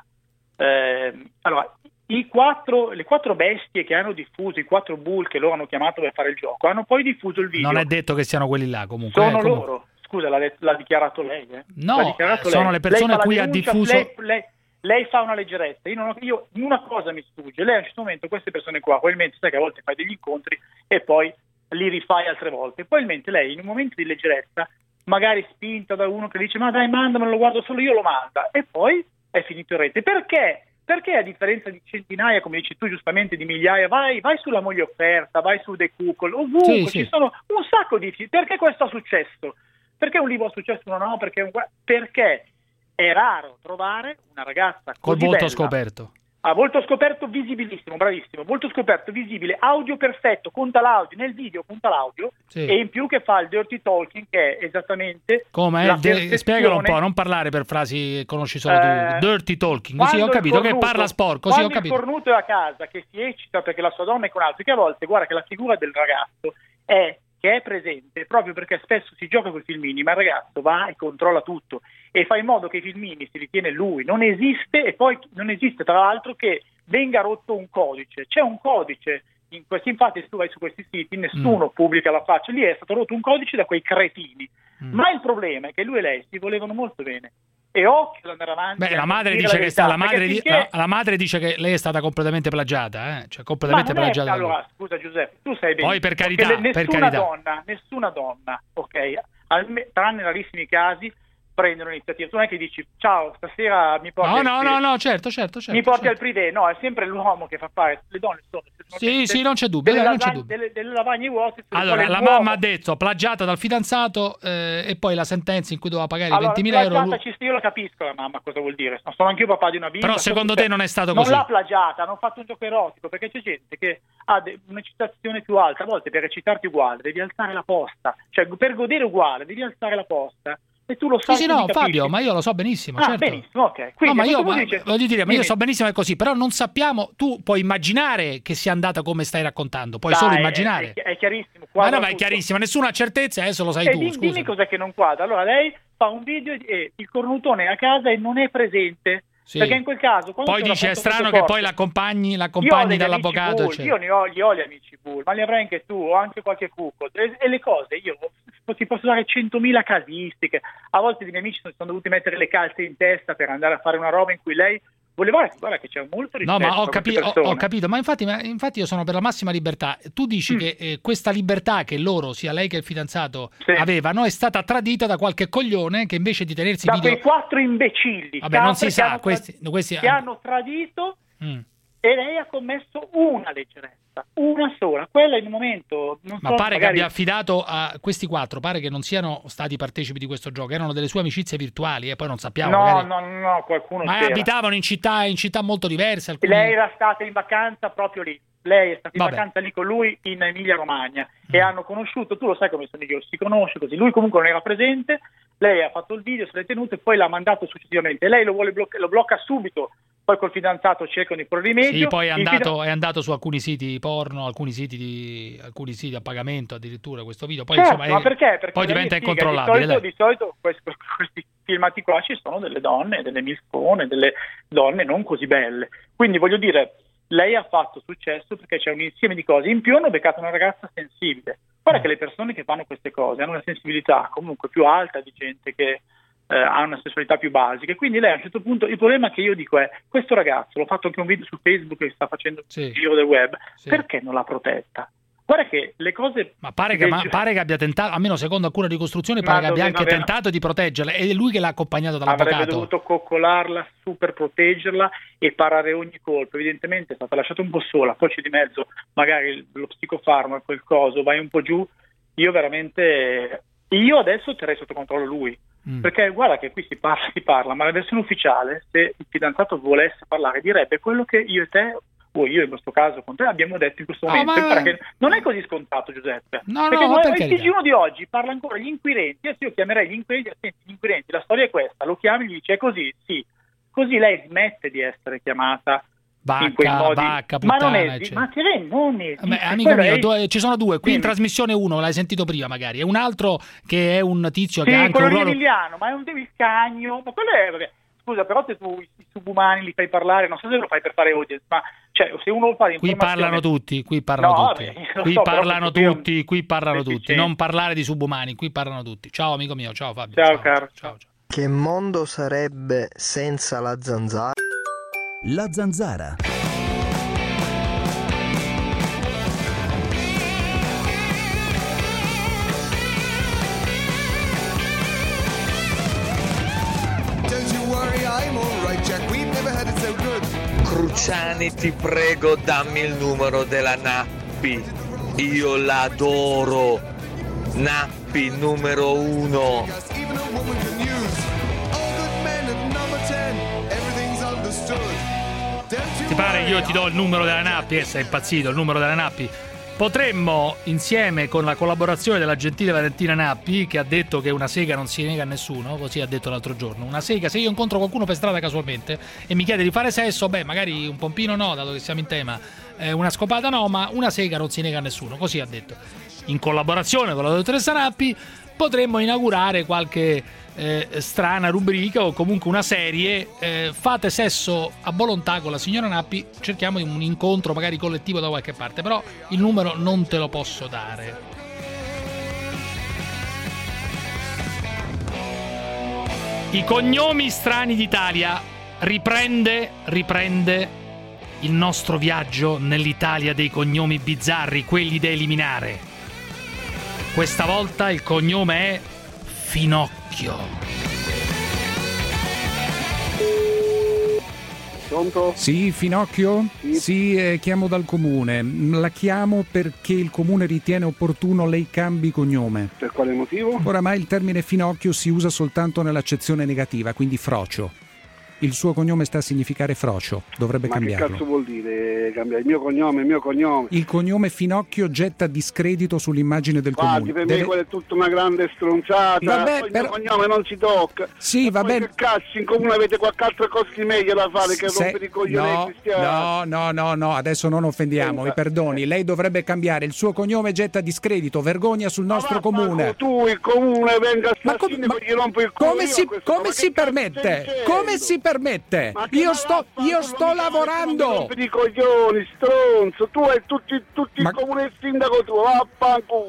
Eh, allora, i quattro, le quattro bestie che hanno diffuso, i quattro bull che loro hanno chiamato per fare il gioco, hanno poi diffuso il video. Non è detto che siano quelli là, comunque. Sono eh, comunque. loro. Scusa, l'ha, l'ha dichiarato lei. Eh? No, dichiarato sono lei. le persone a cui ha denuncia, diffuso... Lei, lei, lei fa una leggerezza. Io, non ho, io una cosa mi sfugge. Lei a un certo momento, queste persone qua, probabilmente sai che a volte fai degli incontri e poi li rifai altre volte. Probabilmente lei in un momento di leggerezza, magari spinta da uno che dice ma dai mandamelo, lo guardo solo io, lo manda. E poi è finito in rete. Perché? Perché a differenza di centinaia, come dici tu giustamente, di migliaia, vai, vai sulla moglie offerta, vai su The Cuckold, ovunque, sì, ci sì. sono un sacco di... Perché questo è successo? Perché un libro è successo uno no? Perché, un... Perché è raro trovare una ragazza così col volto bella, scoperto. a volto scoperto visibilissimo, bravissimo, volto scoperto visibile, audio perfetto, conta l'audio, nel video conta l'audio, sì. E in più che fa il dirty talking, che è esattamente come la de- spiegalo un po', non parlare per frasi che conosci solo eh, tu. Dirty talking, così ho capito cornuto, che parla sporco, così ho capito. Il cornuto è a casa che si eccita perché la sua donna è con altri, che a volte guarda che la figura del ragazzo è che è presente proprio perché spesso si gioca con i filmini, ma il ragazzo va e controlla tutto e fa in modo che i filmini si ritiene lui, non esiste, e poi non esiste tra l'altro che venga rotto un codice. C'è un codice in questi, infatti se tu vai su questi siti nessuno mm. pubblica la faccia, lì è stato rotto un codice da quei cretini, mm. ma il problema è che lui e lei si volevano molto bene. E occhio ad andare avanti. Beh, la madre dice che sta, la, madre di, la, la madre dice che lei è stata completamente plagiata, eh? Cioè completamente ma non plagiata. È, allora, scusa Giuseppe, tu sai bene. Poi per carità, nessuna per carità. donna, nessuna donna, ok, alme, tranne rarissimi casi prendono l'iniziativa. Tu non è che dici ciao, stasera mi porti No, al no, privé. no, no, certo, certo, certo. Mi porti certo. al privé, no, è sempre l'uomo che fa fare. Le donne sono, sono Sì, delle, sì, non c'è dubbio, delle, dai, non c'è lavagne, dubbio. Delle, delle lavagne vuote. Allora, la mamma ha detto plagiata dal fidanzato eh, e poi la sentenza in cui doveva pagare allora, ventimila euro. Lui... Io la capisco la mamma cosa vuol dire. Sono anche io papà di una bimba. Però secondo te non è stato non così? Non l'ha plagiata, hanno fatto un gioco erotico, perché c'è gente che ha de- un'eccitazione più alta, a volte per eccitarti uguale devi alzare la posta, cioè per godere uguale devi alzare la posta. E tu lo sai. Sì, sì, no, Fabio, ma io lo so benissimo. Ah, certo. benissimo, ok. Quindi, no, ma io ma, dice... voglio dire, ma io so benissimo che è così, però non sappiamo. Tu puoi immaginare che sia andata come stai raccontando, puoi Dai, solo immaginare. È, è chiarissimo. Ma no, ma è chiarissimo, nessuna certezza, adesso lo sai e tu. Dimmi, scusa. dimmi cos'è che non quadra. Allora, lei fa un video e il cornutone è a casa e non è presente. Sì. Perché in quel caso poi dice è strano che poi l'accompagni, l'accompagni dall'avvocato. Cioè. Io ne ho, li ho gli amici bull, ma li avrai anche tu, o anche qualche cucco. E, e le cose, io ti posso dare centomila casistiche. A volte i miei amici sono dovuti mettere le calze in testa per andare a fare una roba in cui lei voleva, guarda che c'è molto rispetto. No, ma ho, capi- ho, ho capito, ma infatti, ma infatti io sono per la massima libertà. Tu dici mm. che eh, questa libertà che loro, sia lei che il fidanzato, sì. avevano è stata tradita da qualche coglione che invece di tenersi da video... quei quattro imbecilli Vabbè, non si sa, hanno questi, tra... questi che hanno tradito mm. e lei ha commesso una leggerezza, una sola, quella in un momento... Non Ma so, pare magari... che abbia affidato a questi quattro, pare che non siano stati partecipi di questo gioco, erano delle sue amicizie virtuali e poi non sappiamo. No, magari... no, no, qualcuno Ma c'era. abitavano in città, in città molto diverse. Alcuni... Lei era stata in vacanza proprio lì, lei è stata in Vabbè. vacanza lì con lui in Emilia Romagna e hanno conosciuto, tu lo sai come sono io, si conosce così, lui comunque non era presente, lei ha fatto il video, se l'è tenuto e poi l'ha mandato successivamente, lei lo vuole blocca- lo blocca subito, poi col fidanzato cercano di porre rimedio. Sì, poi è Il andato, fidan- è andato su alcuni siti porno, alcuni siti di alcuni siti a pagamento addirittura questo video, poi Certo, insomma è- ma perché? Perché poi lei diventa spiega, incontrollabile. Di solito, dai. di solito questi, questi filmati qua ci sono delle donne, delle milfone, delle donne non così belle. Quindi voglio dire, lei ha fatto successo perché c'è un insieme di cose. In più hanno beccato una ragazza sensibile. Guarda che le persone che fanno queste cose hanno una sensibilità comunque più alta di gente che eh, ha una sessualità più basica. E quindi lei a un certo punto, il problema che io dico è, questo ragazzo, l'ho fatto anche un video su Facebook che sta facendo Sì. il giro del web, Sì. perché non l'ha protetta? Guarda che le cose... Ma pare che, ma pare che abbia tentato, almeno secondo alcune ricostruzioni, pare Ma che abbia dove- anche aveva- tentato di proteggerla. Ed è lui che l'ha accompagnato Avrebbe dall'avvocato. dovuto coccolarla, super proteggerla e parare ogni colpo. Evidentemente è stata lasciata un po' sola, poi c'è di mezzo magari lo psicofarmaco, quel coso, vai un po' giù. Io veramente, io adesso terrei sotto controllo lui, Mm. perché guarda che qui si parla, si parla, ma la versione ufficiale, se il fidanzato volesse parlare, direbbe quello che io e te, o io in questo caso con te, abbiamo detto in questo No, momento. ma- E guarda che non è così scontato, Giuseppe. No, perché no, ma noi- per il carità. T G uno di oggi parla ancora gli inquirenti, adesso io chiamerei gli inquirenti, senti, gli inquirenti, la storia è questa, lo chiami e gli dici è così, sì, così lei smette di essere chiamata Vacca, in quei modi. vacca, ma non puttana, è, eccetera. ma te ne- non esiste. Beh, amico Quello mio, è- due- ci sono due. Qui in Dimmi. trasmissione uno, l'hai sentito prima magari, e un altro che è un tizio Sì, che ha anche quello un di ruolo... Emiliano, ma è un devi cagno, ma quello è, vabbè. Scusa, però se tu i subumani li fai parlare, non so se lo fai per fare audience, ma cioè, se uno lo fa di Qui informazione- parlano tutti, qui parlano No, tutti. vabbè, lo Qui so, però parlano questo qui è un tutti, qui parlano tutti. deficiente. Non parlare di subumani, qui parlano tutti. Ciao amico mio, ciao Fabio. Ciao, caro. Ciao, ciao. Che mondo sarebbe senza la zanzara? La zanzara. Don't you worry, I'm alright, Jack. We've never had it so good. Cruciani, ti prego, dammi il numero della Nappi. Io l'adoro. Nappi numero uno. Even a woman can use. All good men at number ten. Everything's understood. Don't you Ti pare worry, io ti do il numero della Nappi? Eh, sei impazzito, il numero della Nappi. Potremmo, insieme con la collaborazione della gentile Valentina Nappi, che ha detto che una sega non si nega a nessuno, così ha detto l'altro giorno, una sega, se io incontro qualcuno per strada casualmente e mi chiede di fare sesso, beh, magari un pompino no, dato che siamo in tema, eh, una scopata no, ma una sega non si nega a nessuno, così ha detto. In collaborazione con la dottoressa Nappi potremmo inaugurare qualche eh, strana rubrica o comunque una serie, eh, fate sesso a volontà con la signora Nappi, cerchiamo di un incontro magari collettivo da qualche parte, però il numero non te lo posso dare. I cognomi strani d'Italia riprende riprende il nostro viaggio nell'Italia dei cognomi bizzarri, quelli da eliminare. Questa volta il cognome è Finocchio. Pronto? Sì, Finocchio? Sì, sì eh, chiamo dal comune. La chiamo perché il comune ritiene opportuno lei cambi cognome. Per quale motivo? Oramai il termine Finocchio si usa soltanto nell'accezione negativa, quindi frocio. Il suo cognome sta a significare frocio, dovrebbe Ma cambiarlo. che cazzo vuol dire cambiare? Il mio cognome, il mio cognome. Il cognome Finocchio getta discredito sull'immagine del Guardi, comune. per Deve- me quella è tutta una grande stronzata. Vabbè, Poi però- il mio cognome non si tocca. Sì, E va poi bene. Che cazzo, in comune avete qualche altra cosa di meglio da fare che Se- rompere i coglioni ai no, cristiani? no, no, no, no, adesso non offendiamo, mi perdoni. Lei dovrebbe cambiare. Il suo cognome getta discredito, vergogna sul nostro comune. Tu, il comune, venga a Ma com- Stassini e gli rompo il culo. Come io si, questo- come ma si che cazzo permette? stai dicendo? Come si permette? Ma che Io ma sto, vaffanculo, io sto non mi lavorando. rompi i coglioni, stronzo. Tu hai tutti, tutti Ma- il comune e il sindaco tuo, vaffanculo.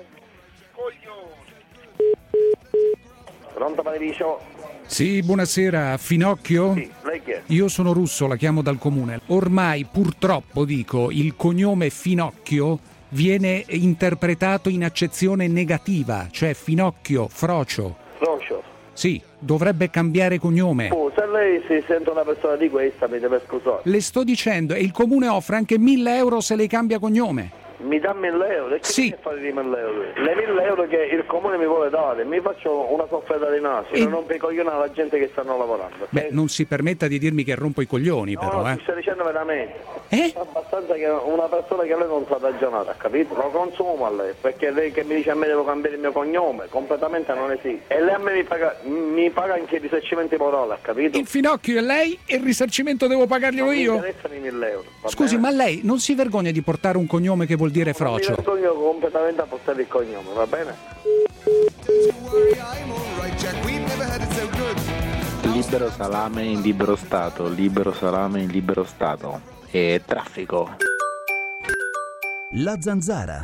Pronto, Patricio? Sì, buonasera, Finocchio? Sì, lei chi è? Io sono Russo, la chiamo dal comune. Ormai, purtroppo, dico, il cognome Finocchio viene interpretato in accezione negativa, cioè Finocchio, frocio. Frocio. Sì, dovrebbe cambiare cognome. Oh, se lei si sente una persona di questa mi deve scusare. Le sto dicendo, e il comune offre anche mille euro se lei cambia cognome. Mi dà mille euro? E che sì. mi fare di mille euro? Le mille euro che il comune mi vuole dare, mi faccio una sofferta di naso, e... non rompo i coglioni alla gente che stanno lavorando. Beh, non si permetta di dirmi che rompo i coglioni, no, però, no, eh. ti stai dicendo veramente. Eh? Abbastanza che una persona che lei non sa ragionare, ha capito? Lo consumo a lei, perché lei che mi dice a me devo cambiare il mio cognome, completamente non esiste. E lei a me mi paga, mi paga anche i risarcimenti morali, ha capito? Il finocchio è lei e il risarcimento devo pagarglielo non io? Mi interessano i mille euro. Scusi, bene? Ma lei non si vergogna di portare un cognome che vuol dire frocio? Mi vergogno completamente a portare il cognome, va bene? Libero salame in libero stato, libero salame in libero stato. E traffico. La Zanzara.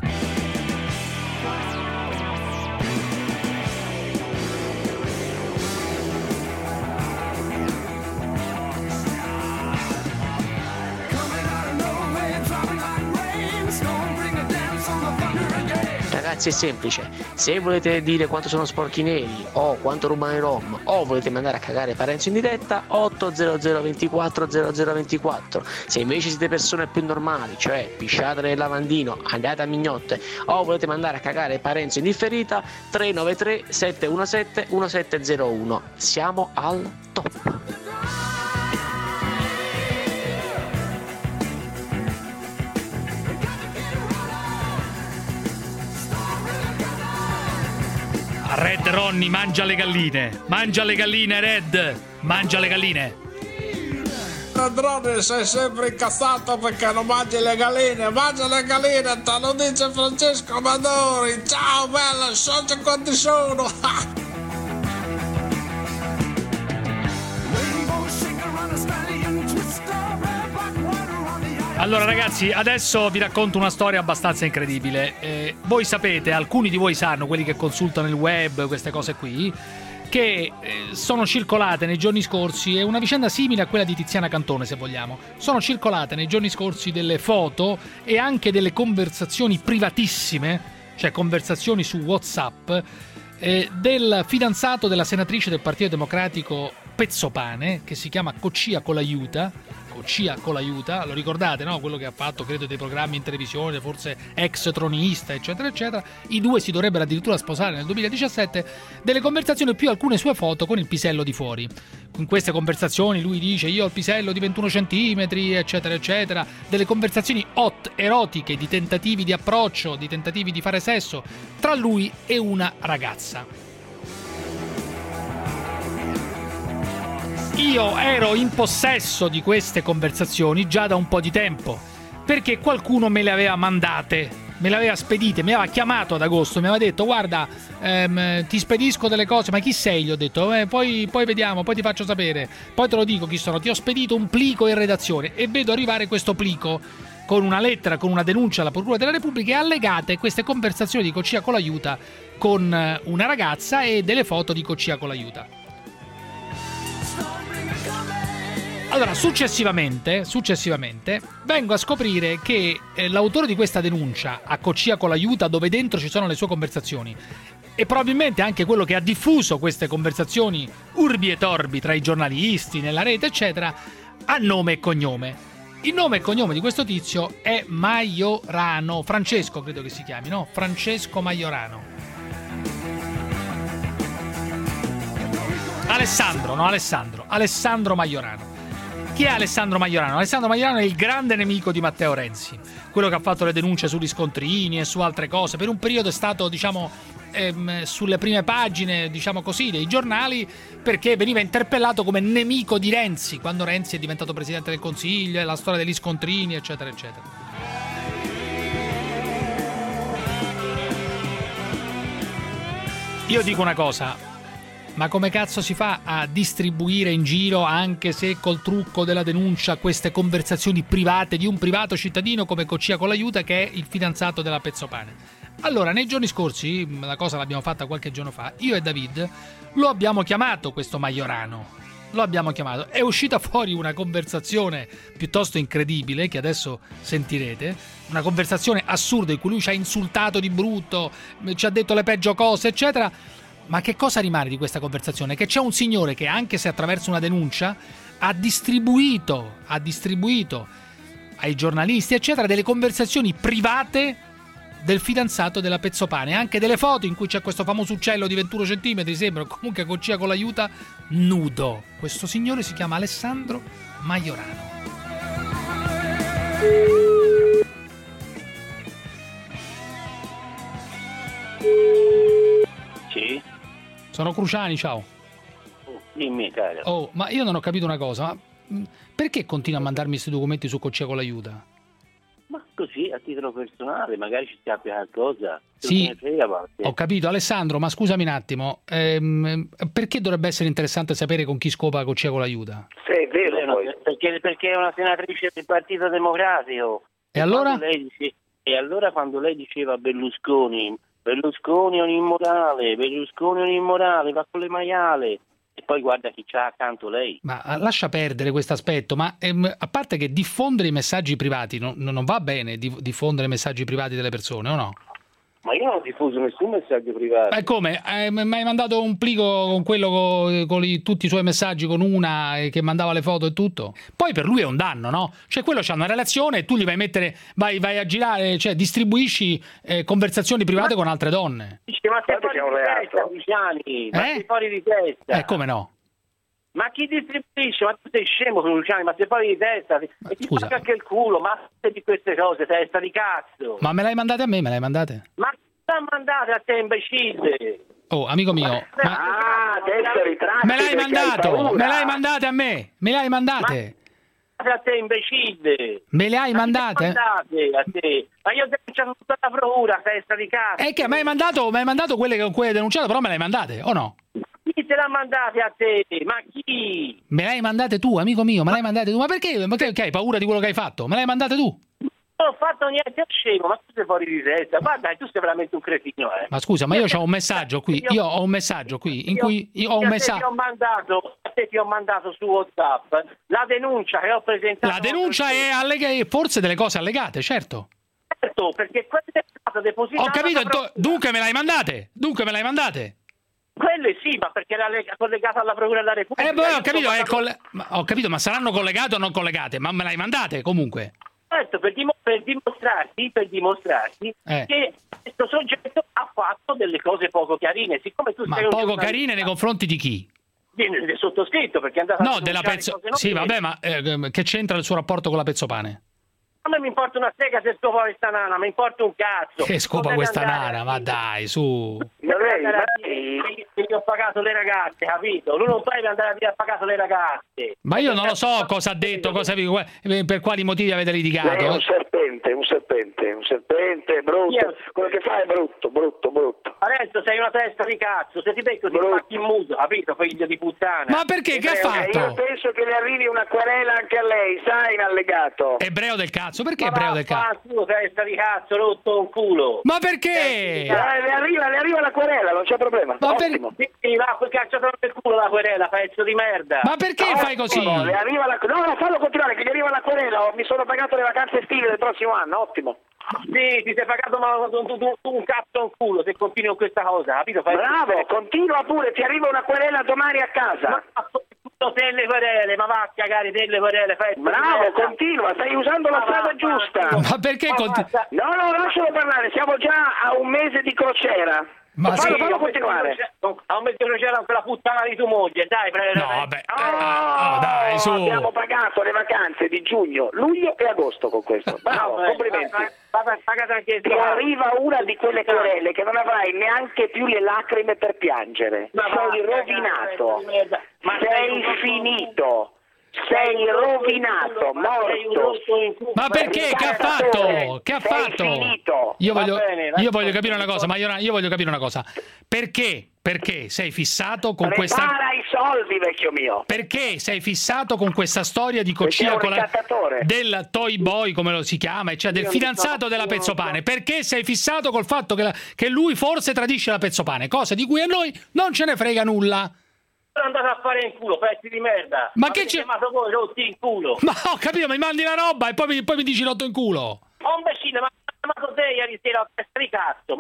Ragazzi, è semplice, se volete dire quanto sono sporchi neri o quanto rubano i rom o volete mandare a cagare Parenzo in diretta, otto zero zero ventiquattro zero zero ventiquattro. Se invece siete persone più normali, cioè pisciate nel lavandino, andate a mignotte o volete mandare a cagare Parenzo in differita, tre nove tre sette uno sette uno sette zero uno. Siamo al top. Red Ronny, mangia le galline, mangia le galline Red, mangia le galline. Drone, sei sempre incazzato perché non mangi le galline, mangia le galline, te lo dice Francesco Amadori. Ciao bella, so già quanti sono. Allora ragazzi, adesso vi racconto una storia abbastanza incredibile. Eh, voi sapete, alcuni di voi sanno, quelli che consultano il web, queste cose qui, che eh, sono circolate nei giorni scorsi, è una vicenda simile a quella di Tiziana Cantone, se vogliamo. Sono circolate nei giorni scorsi delle foto e anche delle conversazioni privatissime, cioè conversazioni su WhatsApp, eh, del fidanzato della senatrice del Partito Democratico Pezzopane, che si chiama Cocia Colaiuta. Cocia Colaiuta, lo ricordate, no? Quello che ha fatto, credo, dei programmi in televisione, forse ex tronista, eccetera, eccetera. I due si dovrebbero addirittura sposare nel duemiladiciassette. Delle conversazioni più alcune sue foto con il pisello di fuori. In queste conversazioni lui dice: io ho il pisello di ventuno centimetri, eccetera, eccetera. Delle conversazioni hot, erotiche, di tentativi di approccio, di tentativi di fare sesso tra lui e una ragazza. Io ero in possesso di queste conversazioni già da un po' di tempo, perché qualcuno me le aveva mandate, me le aveva spedite, mi aveva chiamato ad agosto, mi aveva detto: guarda, ehm, ti spedisco delle cose. Ma chi sei? Gli ho detto, eh, poi, poi vediamo, poi ti faccio sapere, poi te lo dico chi sono. Ti ho spedito un plico in redazione e vedo arrivare questo plico con una lettera, con una denuncia alla Procura della Repubblica e allegate queste conversazioni di Cocia Colaiuta con una ragazza e delle foto di Cocia Colaiuta. Allora, successivamente, successivamente vengo a scoprire che eh, l'autore di questa denuncia a Cocia Colaiuta, dove dentro ci sono le sue conversazioni, e probabilmente anche quello che ha diffuso queste conversazioni urbi e torbi tra i giornalisti, nella rete, eccetera, ha nome e cognome. Il nome e cognome di questo tizio è Maiorano, Francesco credo che si chiami, no? Francesco Maiorano. Alessandro, no Alessandro, Alessandro Maiorano. Chi è Alessandro Maiorano? Alessandro Maiorano è il grande nemico di Matteo Renzi, quello che ha fatto le denunce sugli scontrini e su altre cose. Per un periodo è stato, diciamo, ehm, sulle prime pagine, diciamo così, dei giornali, perché veniva interpellato come nemico di Renzi, quando Renzi è diventato Presidente del Consiglio, e la storia degli scontrini, eccetera, eccetera. Io dico una cosa: ma come cazzo si fa a distribuire in giro, anche se col trucco della denuncia, queste conversazioni private di un privato cittadino come Cocia Colaiuta, che è il fidanzato della Pezzopane? Allora, nei giorni scorsi, la cosa l'abbiamo fatta qualche giorno fa, io e David lo abbiamo chiamato questo Maiorano. Lo abbiamo chiamato. È uscita fuori una conversazione piuttosto incredibile, che adesso sentirete. Una conversazione assurda in cui lui ci ha insultato di brutto, ci ha detto le peggio cose, eccetera. Ma che cosa rimane di questa conversazione? Che c'è un signore che, anche se attraverso una denuncia, ha distribuito, ha distribuito ai giornalisti, eccetera, delle conversazioni private del fidanzato della Pezzopane, anche delle foto in cui c'è questo famoso uccello di ventuno centimetri, sembra, comunque con Cia con l'aiuta, nudo. Questo signore si chiama Alessandro Maiorano. Sì? Sono Cruciani, ciao. Oh, dimmi, caro. Oh, ma io non ho capito una cosa, ma perché continua a mandarmi questi documenti su Coccia con l'aiuta? Ma così, a titolo personale, magari ci scappa qualcosa. Sì, ho capito. Alessandro, ma scusami un attimo, ehm, perché dovrebbe essere interessante sapere con chi scopa Coccia con l'aiuta? Sì, è vero, poi. Perché, perché è una senatrice del Partito Democratico. E allora? Lei dice, e allora quando lei diceva a Berlusconi, Berlusconi è un immorale, Berlusconi è un immorale, va con le maiale. E poi guarda chi c'ha accanto lei. Ma lascia perdere questo aspetto, ma ehm, a parte che diffondere i messaggi privati non, non va bene, diffondere i messaggi privati delle persone, o no? Ma io non ho diffuso nessun messaggio privato. Ma come? Eh, mi hai mandato un plico con quello con, con i, tutti i suoi messaggi, con una eh, che mandava le foto e tutto? Poi per lui è un danno, no? Cioè quello c'ha una relazione e tu gli vai a mettere, vai, vai a girare, cioè distribuisci eh, conversazioni private ma, con altre donne. Dice, ma sei fuori di testa, Luciani, ma sei fuori di testa. Eh, come no? Ma chi distribuisce? Ma tu sei scemo, Luciani, ma sei fuori di testa. Ma e ti scusa. Paga anche il culo, ma di queste cose, testa di cazzo. Ma me l'hai mandate a me, me l'hai mandate? Ma chi l'ha mandate a te, imbecille? Oh, amico mio. Ma... Ah, adesso ritratti. Me l'hai mandato, me l'hai mandate a me, me l'hai mandate. Ma a te, imbecille. Me le hai ma mandate? mandate a te. Ma io ho denunciato tutta la procura, testa di cazzo. E che mi hai mandato, mi hai mandato quelle con cui hai denunciato, però me le hai mandate, o no? Chi te l'ha mandate a te? Ma chi? Me le hai mandate tu, amico mio, me le hai mandate tu. Ma perché? Ma che, che hai paura di quello che hai fatto? Me le hai mandate tu? Non ho fatto niente, scemo, ma tu sei fuori di testa. Guarda, tu sei veramente un cretino, eh. Ma scusa, ma io ho un messaggio qui, io ho un messaggio qui, in cui io ho un messaggio. Ti ho mandato, a te ti ho mandato su WhatsApp la denuncia che ho presentato. La denuncia è allega- forse delle cose allegate, certo. Certo, perché quelle è stata depositata. Ho capito, to- dunque me l'hai mandate, dunque me l'hai mandate. Quelle sì, ma perché era collegata alla Procura della Repubblica. Eh, beh, ho capito, è coll- ma, ho capito, ma saranno collegate o non collegate? Ma me l'hai mandate comunque. Certo, per, dim- per dimostrarti, per dimostrarti eh. che questo soggetto ha fatto delle cose poco carine. Siccome tu ma sei poco carine nei confronti di chi? Del sottoscritto, perché è andato no, a della Pezzo. Sì, vabbè, ma eh, che c'entra il suo rapporto con la Pezzopane? A me mi importa una sega se scopa questa nana, mi importa un cazzo. Che scopa questa nana? Ma dai, su. Ma lei, ma lei... Io ho pagato le ragazze, capito? Lui non deve andare a dire ha pagato le ragazze. Ma io non lo so cosa ha detto, cosa vi... per quali motivi avete litigato. Lei è un serpente, un serpente, un serpente brutto. Io... Quello che fa è brutto, brutto, brutto. Adesso sei una testa di cazzo, se ti becco ti fatti in muso, capito? Figlio di puttana. Ma perché? Che ha fatto? Io penso che le arrivi una querela anche a lei, sai, in allegato. Ebreo del cazzo, perché ebreo del cazzo? Ma testa di cazzo, rotto un culo. Ma perché? Eh, le arriva, le arriva la querela, non c'è problema. Ma ottimo. Sì, va quel cacciatore del culo la querela, pezzo di merda. Ma perché no, fai così? No, le arriva la... no, fallo continuare, che gli arriva la querela. Mi sono pagato le vacanze estive del prossimo anno, ottimo. Sì, ti sei pagato ma, un, un, un cazzo un culo se continui con questa cosa, capito? Fai bravo, tutto. Continua pure, ti arriva una querela domani a casa. Ma, delle querele, ma va a cagare delle querele, bravo, continua, stai usando la strada giusta. Ma perché continua? No, no, lascialo parlare, siamo già a un mese di crociera. Ma fallo, sì, fallo continuare. A un mese di crociera con quella puttana di tua moglie, dai, prego. No, vabbè. Oh, oh, dai, su. Abbiamo pagato le vacanze di giugno, luglio e agosto con questo. Bravo, no, complimenti. Ma, ma, ma, anche ti arriva una di quelle querele che non avrai neanche più le lacrime per piangere. Ma sei rovinato. Ma sei finito. Sei rovinato, morto. Ma perché? Che ha fatto? Che ha fatto? Finito. Io voglio, io voglio capire una cosa, ma io, io voglio capire una cosa. Perché? Perché sei fissato con questa... Prepara i soldi, vecchio mio. Perché sei fissato con questa storia di Coccia con la... del toy boy, come lo si chiama, cioè del fidanzato della Pezzopane? Perché sei fissato col fatto che, la... che lui forse tradisce la Pezzopane? Cosa di cui a noi non ce ne frega nulla. Andate a fare in culo, pezzi di merda. Ma che c'è? chiamato voi rotti in culo. Ma ho capito, mi mandi la roba e poi mi, poi mi dici rotto in culo. Oh, imbecille, ma ha chiamato te ieri sera a testa di cazzo, ma non ti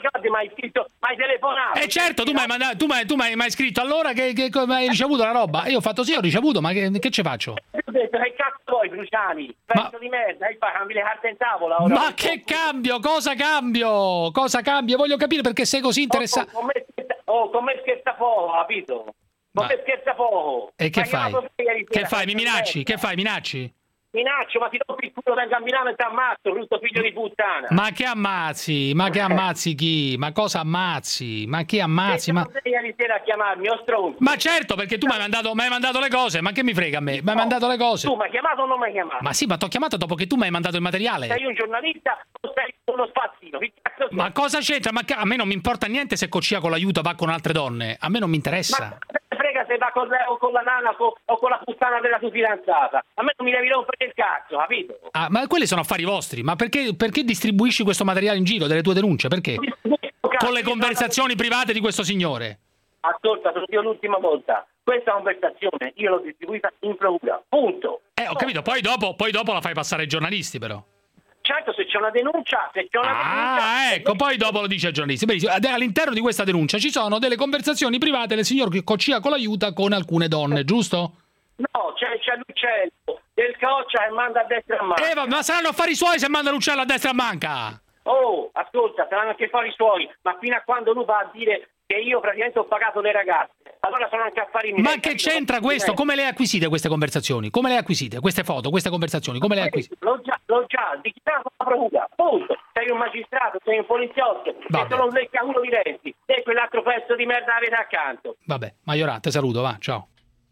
ricordi, ma hai scritto, ma hai telefonato. Eh certo, tu mi hai mandato, tu mi tu hai scritto allora che, che, che hai ricevuto la roba. E io ho fatto sì, ho ricevuto, ma che, che ci faccio? Io ho detto, che cazzo vuoi, Cruciani? Pezzo ma... di merda, hai cambi le carte in tavola. Ora ma che cambio? Cosa cambio? Cosa cambio? Voglio capire perché sei così interessato. Oh, oh, con me scherza poco, capito? Con me scherza poco. E che fai? Che fai? Mi minacci? Che fai? Minacci? Minaccio, ma ti do il culo, vengo a Milano e ti ammazzo, brutto figlio di puttana. Ma che ammazzi? Ma che ammazzi chi? Ma cosa ammazzi? Ma chi ammazzi? Ma sei ieri sera a chiamarmi, o stronzo. Ma certo, perché tu mi hai mandato, m'hai mandato le cose, ma che mi frega a me? Mi hai mandato le cose. Tu mi hai chiamato o non mi hai chiamato? Ma sì, ma ti ho chiamato dopo che tu mi hai mandato il materiale. Sei un giornalista o sei uno spazzino? Che cazzo sei? Ma cosa c'entra? Ma a me non mi importa niente se Cocia con l'aiuto va con altre donne. A me non mi interessa. Ma frega se va con, o con la nana o, o con la puttana della tua fidanzata. A me non mi devi rompere il cazzo, capito? Ah, ma quelli sono affari vostri. Ma perché, perché distribuisci questo materiale in giro, delle tue denunce? Perché? Con le conversazioni private di questo signore. Ascolta, sono io l'ultima volta. Questa conversazione io l'ho distribuita in procura. Punto. Eh, ho capito. Poi dopo, poi dopo la fai passare ai giornalisti, però. Certo, se c'è una denuncia, se c'è una ah, denuncia... Ah, ecco, poi dopo lo dice ai giornalisti. Benissimo. All'interno di questa denuncia ci sono delle conversazioni private del signor Cocia con l'aiuta con alcune donne, giusto? No, c'è, c'è l'uccello del Coccia che manda a destra e a manca. Eh, ma, ma saranno affari suoi se manda l'uccello a destra e a manca. Oh, ascolta, saranno anche affari suoi, ma fino a quando lui va a dire che io praticamente ho pagato le ragazze, allora sono anche affari miei. Ma che c'entra questo? Come le hai acquisite queste conversazioni? Come le hai acquisite? Queste foto, queste conversazioni, come le hai acquisite? L'ho già, l'ho già dichiarato la procura, punto. Sei un magistrato, sei un poliziotto, e sono un leccaculo di Renzi, e quell'altro pezzo di merda avete accanto. Vabbè, Majorà, te saluto, va, ciao.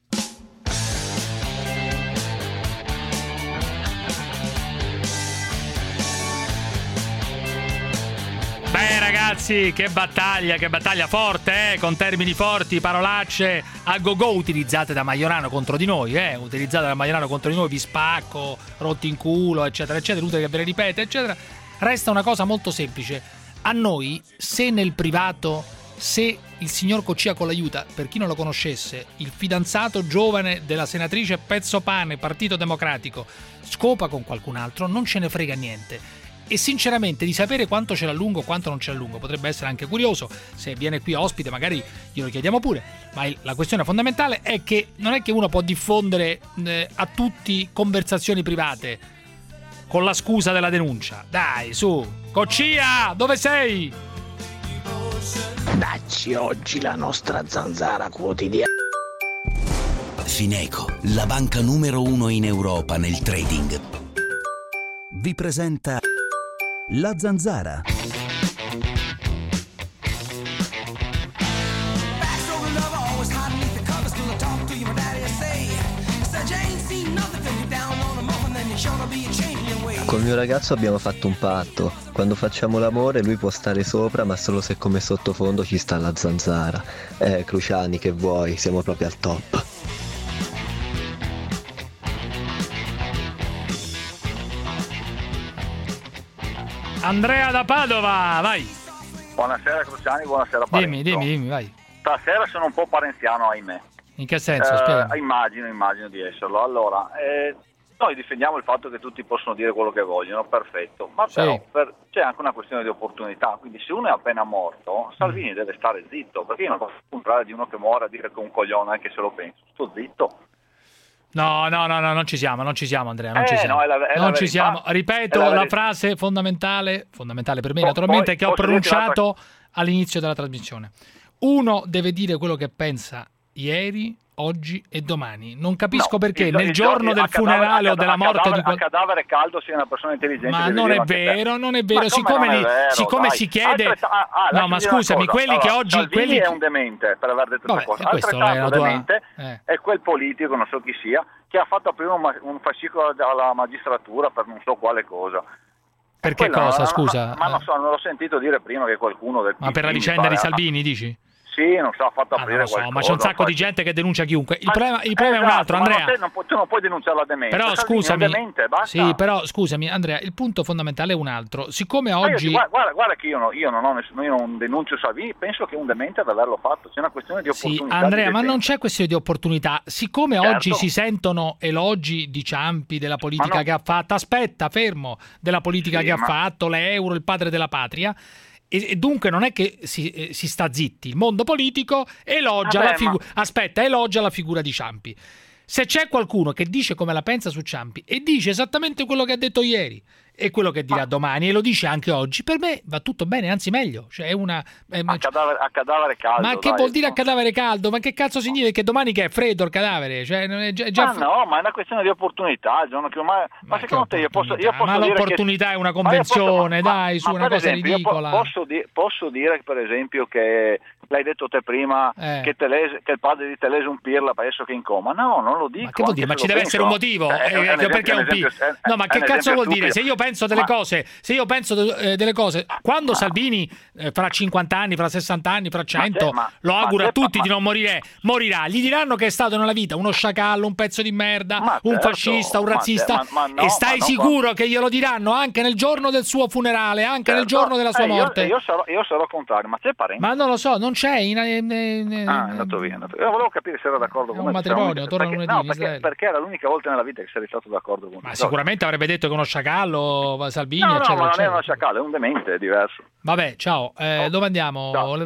Beh ragazzi, che battaglia, che battaglia forte, eh? Con termini forti, parolacce a go-go utilizzate da Majorano contro di noi, eh? Utilizzate da Majorano contro di noi, vi spacco, rotti in culo, eccetera, eccetera, inutile che ve le ripete, eccetera. Resta una cosa molto semplice. A noi, se nel privato, se il signor Cocia con l'aiuta, per chi non lo conoscesse, il fidanzato giovane della senatrice Pezzopane, Partito Democratico, scopa con qualcun altro, non ce ne frega niente. E sinceramente di sapere quanto ce l'ha lungo o quanto non ce l'ha lungo potrebbe essere anche curioso. Se viene qui ospite magari glielo chiediamo pure. Ma il, la questione fondamentale è che non è che uno può diffondere eh, a tutti conversazioni private con la scusa della denuncia. Dai, su, Cocia, dove sei? Dacci oggi la nostra zanzara quotidiana. Fineco, la banca numero uno in Europa nel trading, vi presenta La Zanzara. Col mio ragazzo abbiamo fatto un patto. Quando facciamo l'amore lui può stare sopra, ma solo se come sottofondo ci sta la zanzara. Eh, Cruciani, che vuoi? Siamo proprio al top. Andrea da Padova, vai. Buonasera Cruciani, buonasera Parenzo. Dimmi, dimmi, dimmi, vai. Stasera sono un po' parenziano, ahimè. In che senso? Eh, Spiegami. immagino, immagino di esserlo. Allora, eh, noi difendiamo il fatto che tutti possono dire quello che vogliono, perfetto, ma Sì. però per, c'è anche una questione di opportunità, quindi se uno è appena morto, Salvini Mm. deve stare zitto, perché io non posso comprare di uno che muore a dire che è un coglione, anche se lo penso, sto zitto. No, no, no, no, non ci siamo, non ci siamo Andrea, non Eh, ci siamo. no, è la- è la non ci verità. siamo. Ripeto È la la, verità. frase fondamentale, fondamentale per me Po- naturalmente, poi che ho posso dirti pronunciato all'inizio della trasmissione. Uno deve dire quello che pensa ieri, oggi e domani. Non capisco No, perché il- nel il giorno a del cadavere- funerale a o della cadavere- morte di a qual... cadavere caldo sei una persona intelligente. Ma devi non dire è anche te. vero, non è vero. Ma come Siccome, non è li- vero? siccome Dai. si chiede... Altre- ah, ah, no, lasciami ma dire una scusami, cosa. quelli che Allora, oggi... Salvini quelli è che- un demente per aver detto Vabbè, queste cose. questo è la Altrettanto tua- demente eh. è quel politico, non so chi sia, che ha fatto aprire un, ma- un fascicolo alla magistratura per non so quale cosa. Per che Quella- cosa, ma- scusa? Ma, ma non so, non l'ho sentito dire prima che qualcuno del Ma per la P D, mi vicenda di pare, Salvini, dici? Sì, non so, ha fatto Ah, aprire non lo so, qualcosa. ma c'è un sacco poi- di gente che denuncia chiunque. Il Ma- problema, il problema è un esatto, altro, ma non Andrea. te- non pu- tu non puoi denunciare la demenza. Però Salvini è un scusami, demente, basta. sì, però scusami Andrea, il punto fondamentale è un altro. Siccome Ma io oggi... ti- guarda, guarda, guarda che io, no- io non ho nessuno, io non denuncio Salvini, penso che è un demente ad averlo fatto, c'è una questione di Sì, opportunità. Andrea, di ma non decenza. c'è questione di opportunità. Siccome Certo. oggi si sentono elogi di Ciampi, della politica Ma no. che ha fatto, aspetta, fermo, della politica Sì, che ha ma- fatto, l'euro, il padre della patria, e, e dunque non è che si, eh, si sta zitti. Il mondo politico elogia Vabbè, la figura, ma... aspetta, elogia la figura di Ciampi. Se c'è qualcuno che dice come la pensa su Ciampi e dice esattamente quello che ha detto ieri e quello che dirà domani e lo dice anche oggi, per me va tutto bene, anzi meglio. Cioè è una è... A, cadavere, a cadavere caldo. Ma che dai, vuol dire no? a cadavere caldo? Ma che cazzo significa? Che domani che è freddo il cadavere? Cioè, è già, è già... Ma no, ma è una questione di opportunità. Il giorno che... ma, ma, ma secondo te io posso, io posso ma dire l'opportunità che... è una convenzione, posso, dai, ma, su ma una cosa esempio, ridicola. Po- posso, di- posso dire per esempio che l'hai detto te prima eh. che, Telese, che il padre di Telese è un pirla adesso che in coma. No, non lo dico. Ma che vuol dire? Ma ci deve essere un motivo. Eh, eh, eh, perché è un pirla? No, ma che cazzo vuol dire? Se io penso delle ma... cose, se io penso eh, delle cose, quando ma... Salvini eh, fra cinquanta anni, fra sessanta anni, fra cento, ma te, ma, lo auguro a tutti ma... di non morire, morirà. Gli diranno che è stato nella vita uno sciacallo, un pezzo di merda, ma un certo, fascista, un razzista. Te, ma, ma no, e stai ma sicuro no, che glielo diranno anche nel giorno del suo funerale, anche certo. nel giorno della sua eh, morte? Io, io, sarò, io sarò contrario, ma c'è parente? Ma non lo so, non c'è. In, in, in, ah, è andato via, è andato via. Io volevo capire se era d'accordo con me. È un matrimonio, torna perché, lunedì no, in perché, Israele. perché era l'unica volta nella vita che sarei stato d'accordo con me. Ma sicuramente avrebbe detto che uno sciacallo, Salvini, no, eccetera, no, ma non eccetera. è uno sciacallo, è un demente, è diverso. Vabbè, ciao. Eh, oh. Dove andiamo? Ciao.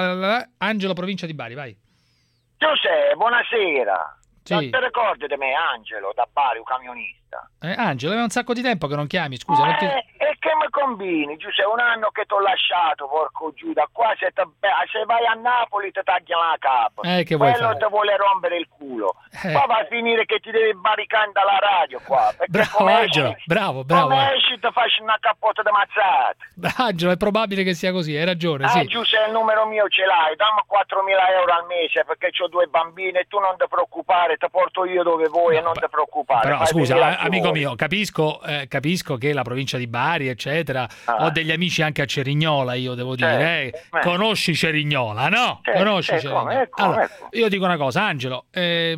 Angelo, provincia di Bari, vai. Giuseppe, buonasera. Sì. Non ti ricordi di me, Angelo, da Bari, un camionista? Eh, Angelo, è un sacco di tempo che non chiami, scusa. Non ti... eh, e che mi combini? Giuseppe, un anno che ti ho lasciato, porco giù, da qua se, te... se vai a Napoli ti tagliano la capa. Eh, che vuoi Quello fare? ti vuole rompere il culo. Eh. Poi va a finire che ti devi barricare dalla radio qua. Bravo, Angelo, esci, bravo, bravo. come esci ti faccio una cappota di mazzate. Angelo, è probabile che sia così, hai ragione, Ah, sì. Giuseppe, il numero mio ce l'hai, dammi quattromila euro al mese perché ho due bambine e tu non ti preoccupare, ti porto io dove vuoi no, e non ti preoccupare. Però Fai scusa, amico vuoi. mio, capisco, eh, capisco che la provincia di Bari, eccetera, ah. ho degli amici anche a Cerignola, io devo certo. dire, eh. Eh. Conosci Cerignola, no? Certo. Conosci Ecco, Cerignola. ecco, allora, ecco. io dico una cosa, Angelo, eh,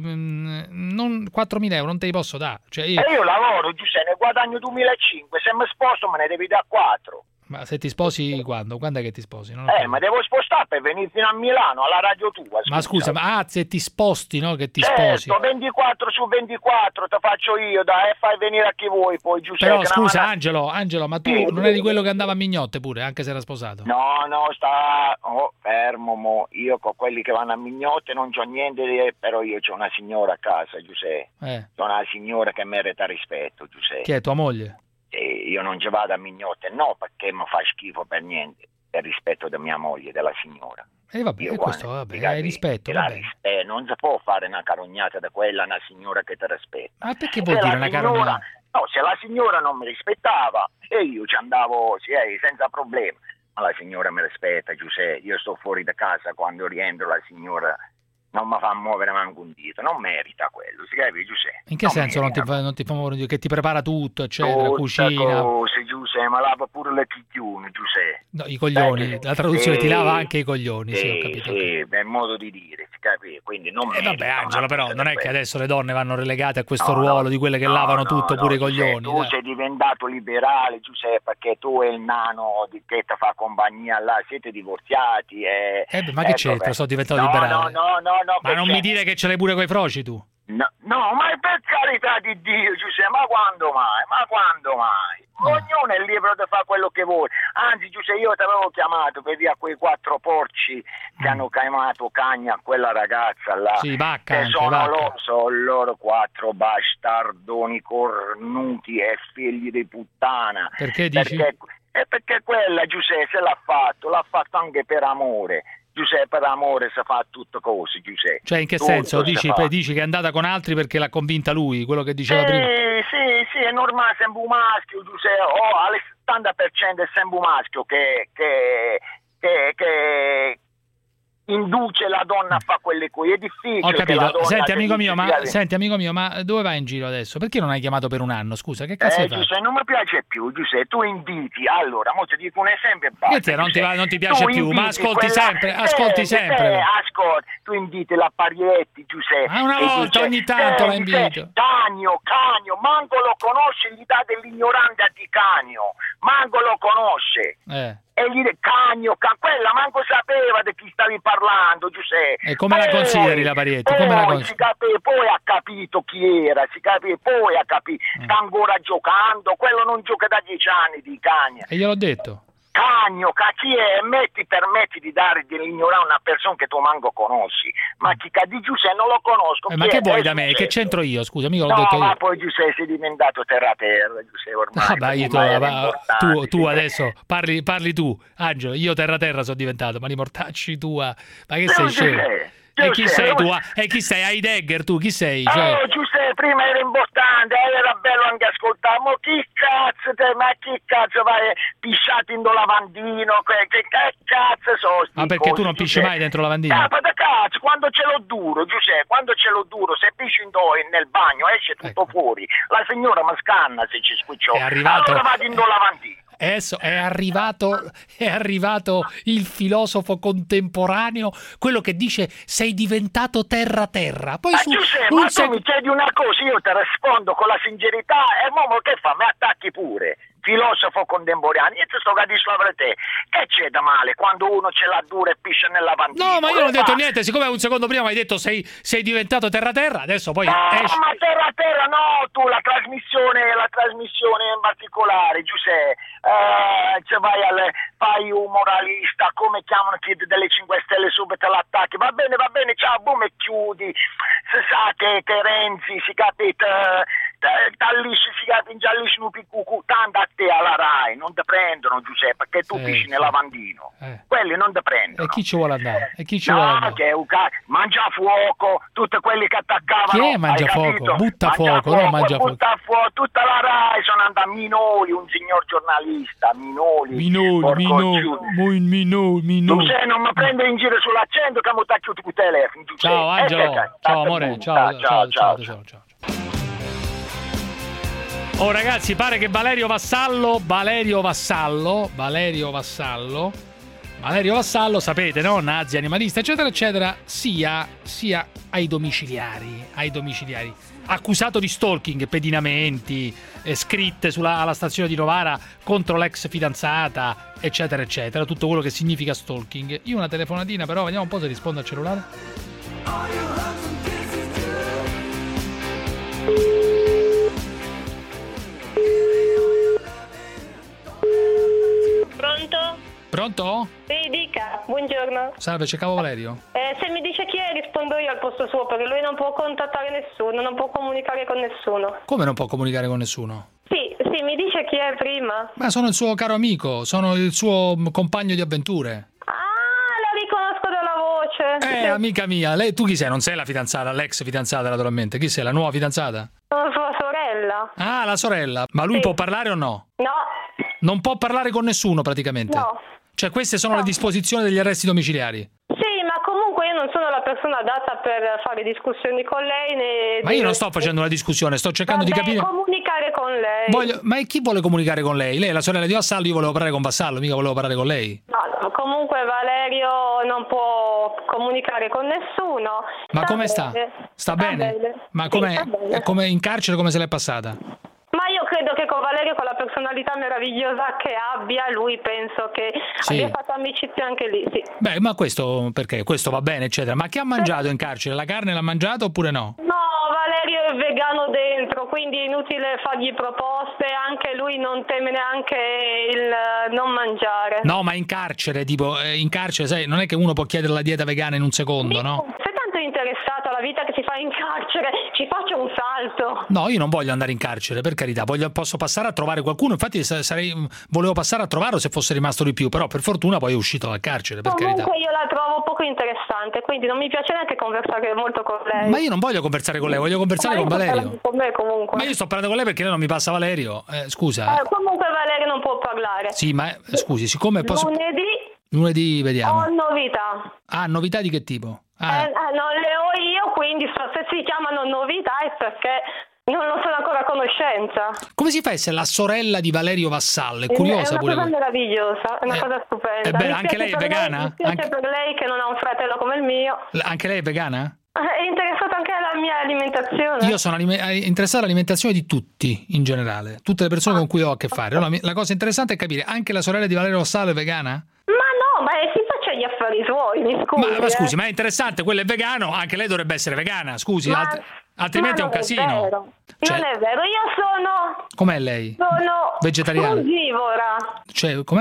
non, quattromila euro non te li posso dare. Cioè io... E io lavoro, Giuseppe, ne guadagno duemilacinque, se mi sposto me ne devi dare quattro. Ma se ti sposi quando? Quando è che ti sposi? Non ho Eh, capito. ma devo spostare per venire fino a Milano, alla radio tua. Scusa. Ma scusa, ma ah, se ti sposti, no? Che ti certo, sposi. ventiquattro su ventiquattro te faccio io, dai, e fai venire a chi vuoi poi, Giuseppe. Però che scusa, una... Angelo, Angelo, ma tu Sì. non eri quello che andava a Mignotte pure, anche se era sposato? No, no, sta oh, fermo, mo. Io con quelli che vanno a Mignotte non c'ho niente di... però io c'ho una signora a casa, Giuseppe. Eh. C'ho una signora che merita rispetto, Giuseppe. Chi è tua moglie? E io non ci vado a Mignotte, no, perché mi fa schifo per niente, per rispetto di mia moglie, della signora. E eh, vabbè, Io, questo guarda, vabbè, ti capi? hai rispetto, La vabbè. rispe- non si può fare una carognata da quella, una signora che ti rispetta. Ma perché vuol Se dire la una signora- carognata? No, se la signora non mi rispettava, e io ci andavo sì, eh, senza problemi. Ma la signora mi rispetta, Giuseppe, io sto fuori da casa, quando rientro la signora non mi fa muovere manco un dito, non merita quello, si capisce, Giuseppe? In che non senso non ti, merita. fa, non ti fa muovere? Che ti prepara tutto, eccetera, Tutte cucina? cose, Giuseppe, ma lava pure le chichiune, Giuseppe. No, i coglioni, Dai, la traduzione sì, ti lava anche i coglioni, sì, sì, ho capito. sì, è modo di dire, si capisce, quindi non E merita. vabbè, Angelo, però non è che adesso le donne vanno relegate a questo No, ruolo no, di quelle che no, lavano no, tutto, no, pure i Giuseppe, coglioni. Tu dai. sei diventato liberale, Giuseppe, perché tu e il nano di che ti fa compagnia là, siete divorziati. E, Eh beh, ma che ecco, c'entra? beh. Sono diventato no, liberale. No, no, no, no. Ma che non c'è? mi dire che ce l'hai pure coi froci tu. No, no, ma per carità di Dio, Giuseppe, ma quando mai? Ma quando mai? Ognuno è libero di fare quello che vuole. Anzi, Giuseppe, io ti avevo chiamato per dire a quei quattro porci che hanno chiamato cagna a quella ragazza là. Sì, vacca che anche, sono vacca. loro, sono loro quattro bastardoni cornuti e figli di puttana. Perché dici? Perché, eh, perché quella, Giuseppe, se l'ha fatto, l'ha fatto anche per amore. Giuseppe, per amore si fa tutte cose, Giuseppe. Cioè, in che Tutto senso? si Dici, fa. poi dici che è andata con altri perché l'ha convinta lui, quello che diceva prima? Sì, sì, sì, è normale, sempre un maschio, Giuseppe, oh, al settanta per cento è sempre un maschio che, che, che, che induce la donna a fare quelle cose. È difficile. Ho che la capito. donna Senti ti amico dice, mio, ma "Fiate". senti amico mio, ma dove vai in giro adesso? Perché non hai chiamato per un anno? Scusa, che cazzo Eh, hai fatto? Giuseppe, non mi piace più, Giuseppe, tu inviti, allora, mo ti dico un esempio e Che basta. te, non ti, va- Giuseppe. non ti piace Tu più, ma inviti ascolti quella- sempre, ascolti Eh, sempre. eh, ascolti, tu inviti la Parietti, Giuseppe. Ma una e volta, dice, ogni tanto eh, la dice, invito. Cagno, Cagno, manco lo conosce, gli dà dell'ignorante a di Cagno, manco lo conosce. Eh. E gli dice, Cagno, ca- quella manco sapeva di chi stavi parlando, Giuseppe. E come la Poi- consideri la Parietti? Come la poi consideri? si capì, poi ha capito chi era, si capì, poi ha capito, Mm. sta ancora giocando, quello non gioca da dieci anni di Cagna. E gliel'ho detto. Cagno, chi è? Me ti permetti di dare di ignorare una persona che tu manco conosci. Ma chi di Giuseppe non lo conosco. Eh, ma che vuoi da me? Che c'entro io? Scusa, mica l'ho no, detto io. ma poi Giuseppe sei diventato terra terra, Giuseppe ormai. Ah, ma io tu, ma, tu, tu adesso parli, parli tu, Angelo, io terra terra sono diventato, ma li mortacci tua. Ma che sei scemo? E chi sei tu? E chi sei? Heidegger tu? Chi sei? Cioè... Oh, Giuseppe, prima era importante, era bello anche ascoltare, ma chi cazzo te, ma chi cazzo vai pisciato in do lavandino, che, che, che cazzo so sti Ma perché cosi, tu non pisci Giuseppe? mai dentro lavandino? Ah, ma da cazzo, quando ce l'ho duro, Giuseppe, quando ce l'ho duro, se pisci in do nel bagno esce tutto fuori, la signora mi scanna se ci squicciò, È arrivato... allora vado in do lavandino. Adesso è arrivato, è arrivato il filosofo contemporaneo, quello che dice sei diventato terra terra. Poi Ma su Giuseppe, un ma sec- tu mi chiedi una cosa, io ti rispondo con la sincerità e mo che fa? Mi attacchi pure. Filosofo contemporaneo, io ti sto a dissuadere te. Che c'è da male quando uno ce l'ha dura e piscia nel lavandino? No, ma io non ho Lo detto fa. niente, siccome un secondo prima mi hai detto sei, sei diventato terra terra, adesso poi No, esci. ma terra terra no, tu la trasmissione, la trasmissione in particolare, Giuseppe, eh, cioè vai al, fai un moralista, come chiamano Kid delle cinque Stelle, subito l'attacchi, va bene, va bene, ciao, boom e chiudi, se sa che, che Renzi, si capita, tallisci, si capita, ingiallisci un piccucù, tanto a te alla Rai, non ti prendono Giuseppe, perché tu Sì, pisci sì. nel lavandino, Eh. quelli non ti prendono. E chi ci vuole andare? E chi ci vuole No, andare? che è un ca- mangia fuoco, tutti quelli che attaccavano. Chi è mangia hai fuoco? capito? Butta Mangia fuoco, no, mangia fuoco. Butta fuoco, tutta la Rai sono andati a Minoli, un signor giornalista, Minoli. Minori, porco minori, giù. muy minori, minori. Tu sei, non mi prende in giro sull'accento che mi tacchi il telefono. tu Ciao sei. Angelo, Eh, che- ciao amore, punta, ciao, ciao, ciao, ciao. ciao, ciao. Oh ragazzi, pare che Valerio Vassallo, Valerio Vassallo, Valerio Vassallo, Valerio Vassallo, sapete, no? Nazi, animalista, eccetera, eccetera, sia, sia ai domiciliari, ai domiciliari. Accusato di stalking, pedinamenti, eh, scritte sulla alla stazione di Novara contro l'ex fidanzata, eccetera, eccetera, tutto quello che significa stalking. Io una telefonatina, però, vediamo un po' se risponde al cellulare. Pronto? Pronto? Sì, dica, buongiorno. Salve, cercavo Valerio. Eh, se mi dice chi è rispondo io al posto suo, perché lui non può contattare nessuno, non può comunicare con nessuno. Come non può comunicare con nessuno? Sì, sì, mi dice chi è prima. Ma sono il suo caro amico, sono il suo compagno di avventure. Ah, la riconosco dalla voce. Eh, amica mia, lei tu chi sei? Non sei la fidanzata, l'ex fidanzata naturalmente. Chi sei, la nuova fidanzata? Sono sua sorella. Ah, la sorella. Ma lui Sì. può parlare o no? No. Non può parlare con nessuno praticamente. No. Cioè queste sono le disposizioni degli arresti domiciliari. Sì, ma comunque io non sono la persona adatta per fare discussioni con lei né... Ma io non sto facendo una discussione, sto cercando Vabbè, di capire. comunicare con lei. Voglio... Ma chi vuole comunicare con lei? Lei è la sorella di Vassallo, io volevo parlare con Vassallo, mica volevo parlare con lei. No, no, comunque Valerio non può comunicare con nessuno. Ma come sta? bene. Sta bene? Ma Sì, com'è? sta bene. È come in carcere, come se l'è passata? Ma io credo che con Valerio, con la personalità meravigliosa che abbia, lui penso che Sì. abbia fatto amicizia anche lì, sì. Beh, ma questo perché? Questo va bene, eccetera. Ma che ha mangiato in carcere? La carne l'ha mangiata oppure no? No, Valerio è vegano dentro, quindi è inutile fargli proposte, anche lui non teme neanche il non mangiare. No, ma in carcere, tipo, eh, in carcere, sai, non è che uno può chiedere la dieta vegana in un secondo, no? Sei tanto interessato alla vita che si fa in carcere, ci faccio un salto. No, io non voglio andare in carcere, per carità, voglio, posso passare a trovare qualcuno, infatti sa- sarei, volevo passare a trovarlo se fosse rimasto di più, però per fortuna poi è uscito dal carcere, per Comunque carità. io la trovo poco interessante, quindi non mi piace neanche conversare molto con lei. Ma io non voglio conversare con lei, voglio conversare Ma con io sto Valerio. parlando con me comunque. Ma io sto parlando con lei perché lei non mi passa Valerio, eh, scusa. Eh, comunque Valerio non può parlare. Sì, ma eh, scusi, siccome posso... Lunedì Lunedì vediamo. ho novità. Ah, novità di che tipo? Ah, Eh, eh, non le ho io, quindi so- se si chiamano novità è perché non lo sono ancora a conoscenza. come si fa a essere la sorella di Valerio Vassallo? È È curiosa una pure cosa quella. meravigliosa, è una Eh, cosa stupenda. eh beh, Mi anche spiace lei è per vegana? Mi spiace Anche- per lei che non ha un fratello come il mio. Anche lei è vegana? È interessata anche alla mia alimentazione. Io sono alime- eh, interessato all'alimentazione di tutti, in generale, tutte le persone con cui ho a che fare. Allora, mi- la cosa interessante è capire, anche la sorella di Valerio Vassallo è vegana? Ma no, ma si faccia gli affari suoi, mi scusi. Ma, ma scusi, eh. ma è interessante, quello è vegano, anche lei dovrebbe essere vegana, scusi, Ma- alt- altrimenti è ma un non casino. vero. Cioè- Non è vero, io sono Com'è lei? sono Vegetariana? frugivora. Cioè, com'è? Cioè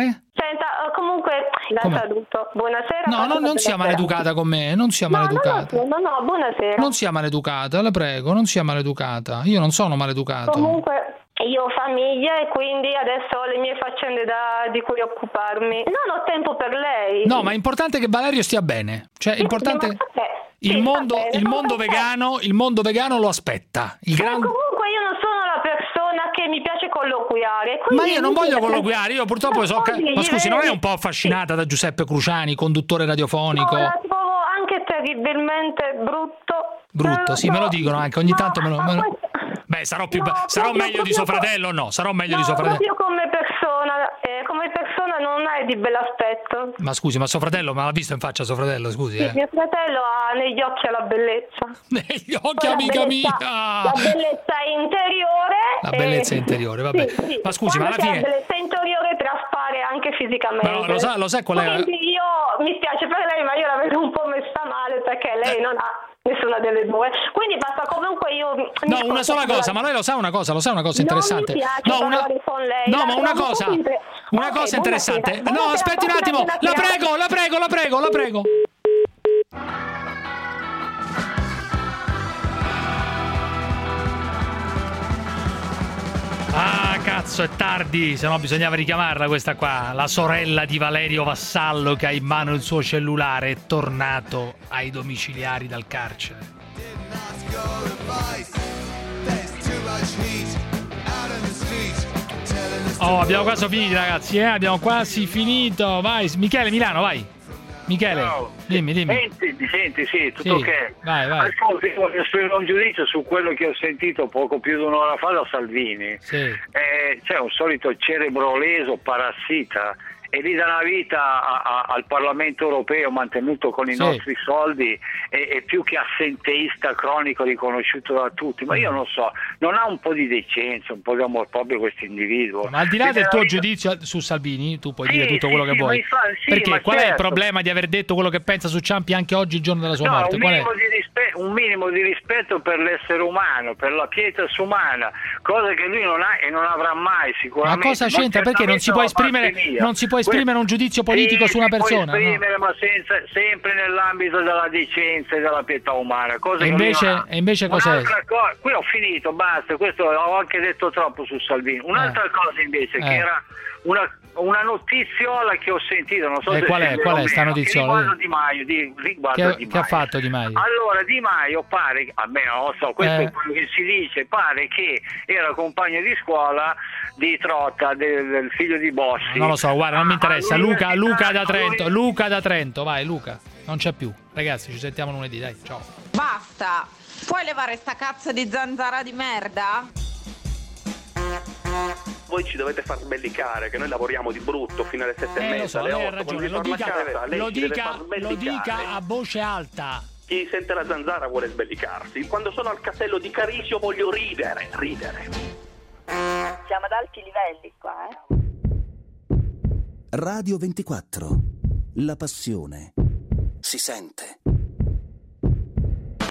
Senta, comunque la Come? saluto. Buonasera. No, no, non sia maleducata con me, non sia No, maleducata. no, no, no, no, buonasera. Non sia maleducata, la prego, non sia maleducata. Io non sono maleducato. Comunque io ho famiglia e quindi adesso ho le mie faccende da, di cui occuparmi. Non ho tempo per lei. No, ma è importante che Valerio stia bene. Cioè, è importante. Il Sì, mondo, sta bene, il mondo vegano, il mondo vegano lo aspetta. Il Ma gran... comunque io non sono la persona che mi piace colloquiare. Ma quindi io non voglio mi- colloquiare, io purtroppo so che... Ma scusi, non è un po' affascinata da Giuseppe Cruciani, conduttore radiofonico? No, la trovo anche terribilmente brutto. Brutto, sì, me lo dicono anche, ogni tanto me lo... me lo- Beh, sarò, più... No, sarò proprio- meglio di suo proprio- fratello o no? Sarò meglio No, di suo fratello? proprio come persona, eh, come persona non è di bell'aspetto. Ma scusi, ma suo fratello, ma l'ha visto in faccia suo fratello, scusi, Sì, eh? mio fratello ha negli occhi la bellezza. Negli occhi, Poi la amica bellezza- mia! La bellezza interiore. La e- bellezza interiore, vabbè. Sì, sì. Ma scusi, ma Quando alla c'è fine... la bellezza interiore traspare anche fisicamente. Ma lo sa- lo sa qual è- Quindi io, mi spiace per lei, ma io la vedo un po' messa male perché lei non ha nessuna delle due. Quindi basta comunque io... mi No, scuso una sola per cosa, la- ma lei lo sa una cosa, lo sa una cosa interessante. Non mi piace No, una... parlare con lei. No, la ma una trovo cosa, un po' inter- una Ok, cosa interessante. buonasera. No, Buonasera, aspetti un posso attimo, farti una la chiamata? prego, la prego, la prego, la prego. Ah, cazzo, è tardi, se no bisognava richiamarla questa qua. La sorella di Valerio Vassallo che ha in mano il suo cellulare è tornato ai domiciliari dal carcere. Oh, abbiamo quasi finito, ragazzi, eh? Abbiamo quasi finito. Vai, Michele Milano, vai. Michele, Ciao. dimmi, dimmi. Senti, mi senti, sì, tutto Sì, ok. vai, vai. Ascolta, io voglio esprimere un giudizio su quello che ho sentito poco più di un'ora fa da Salvini. Sì. Eh, c'è un solito cerebro leso, parassita, e lì da una vita a, a, al Parlamento europeo mantenuto con i Sì. nostri soldi e, e più che assenteista cronico riconosciuto da tutti, ma io non so, non ha un po' di decenza, un po' di amor proprio questo individuo. Ma al di là E del nella tuo vita- giudizio su Salvini, tu puoi Sì, dire tutto sì, quello che sì, ma vuoi. infa- sì, Perché ma qual è il certo. problema di aver detto quello che pensa su Ciampi anche oggi, il giorno della sua No, morte? un Qual è? minimo, di rispe- un minimo di rispetto per l'essere umano, per la pietas umana, cosa che lui non ha e non avrà mai Ma sicuramente. cosa c'entra? Perché non si può esprimere, non si può esprimere un giudizio politico Sì, su una si può persona? no? esprimere, ma senza, sempre nell'ambito della decenza e della pietà umana. Cosa E che lui invece, non ha. e invece cos'è? Un'altra co- qui ho finito, basta, questo ho anche detto troppo su Salvini. Un'altra Eh. cosa invece, Eh. che era una, una notiziola che ho sentito, non so Eh, se qual è? se Qual è o sta meno, notiziola? che riguarda Di Maio, di, riguarda Che, Di che ha Maio. fatto Di Maio? Allora Di Maio pare, almeno non lo so, questo Eh. è quello che si dice, pare che era compagno di scuola di Trotta, del, del figlio di Bossi. Non lo so, guarda, non mi interessa. Luca, all'università- Luca da Trento, Luca da Trento, vai Luca. Non c'è più. Ragazzi, ci sentiamo lunedì, dai, ciao. Basta! Puoi levare sta cazzo di zanzara di merda? Voi ci dovete far sbellicare, che noi lavoriamo di brutto fino alle sette e Eh, mezza, lo so, alle lei ha otto, ragione, quando lo si torna dica, a casa, lei lo ci deve dica, far lo sbellicare. dica a voce alta. Chi sente la zanzara vuole sbellicarsi. Quando sono al castello di Carisio voglio ridere, ridere. Siamo ad alti livelli qua, eh? Radio ventiquattro. La passione si sente.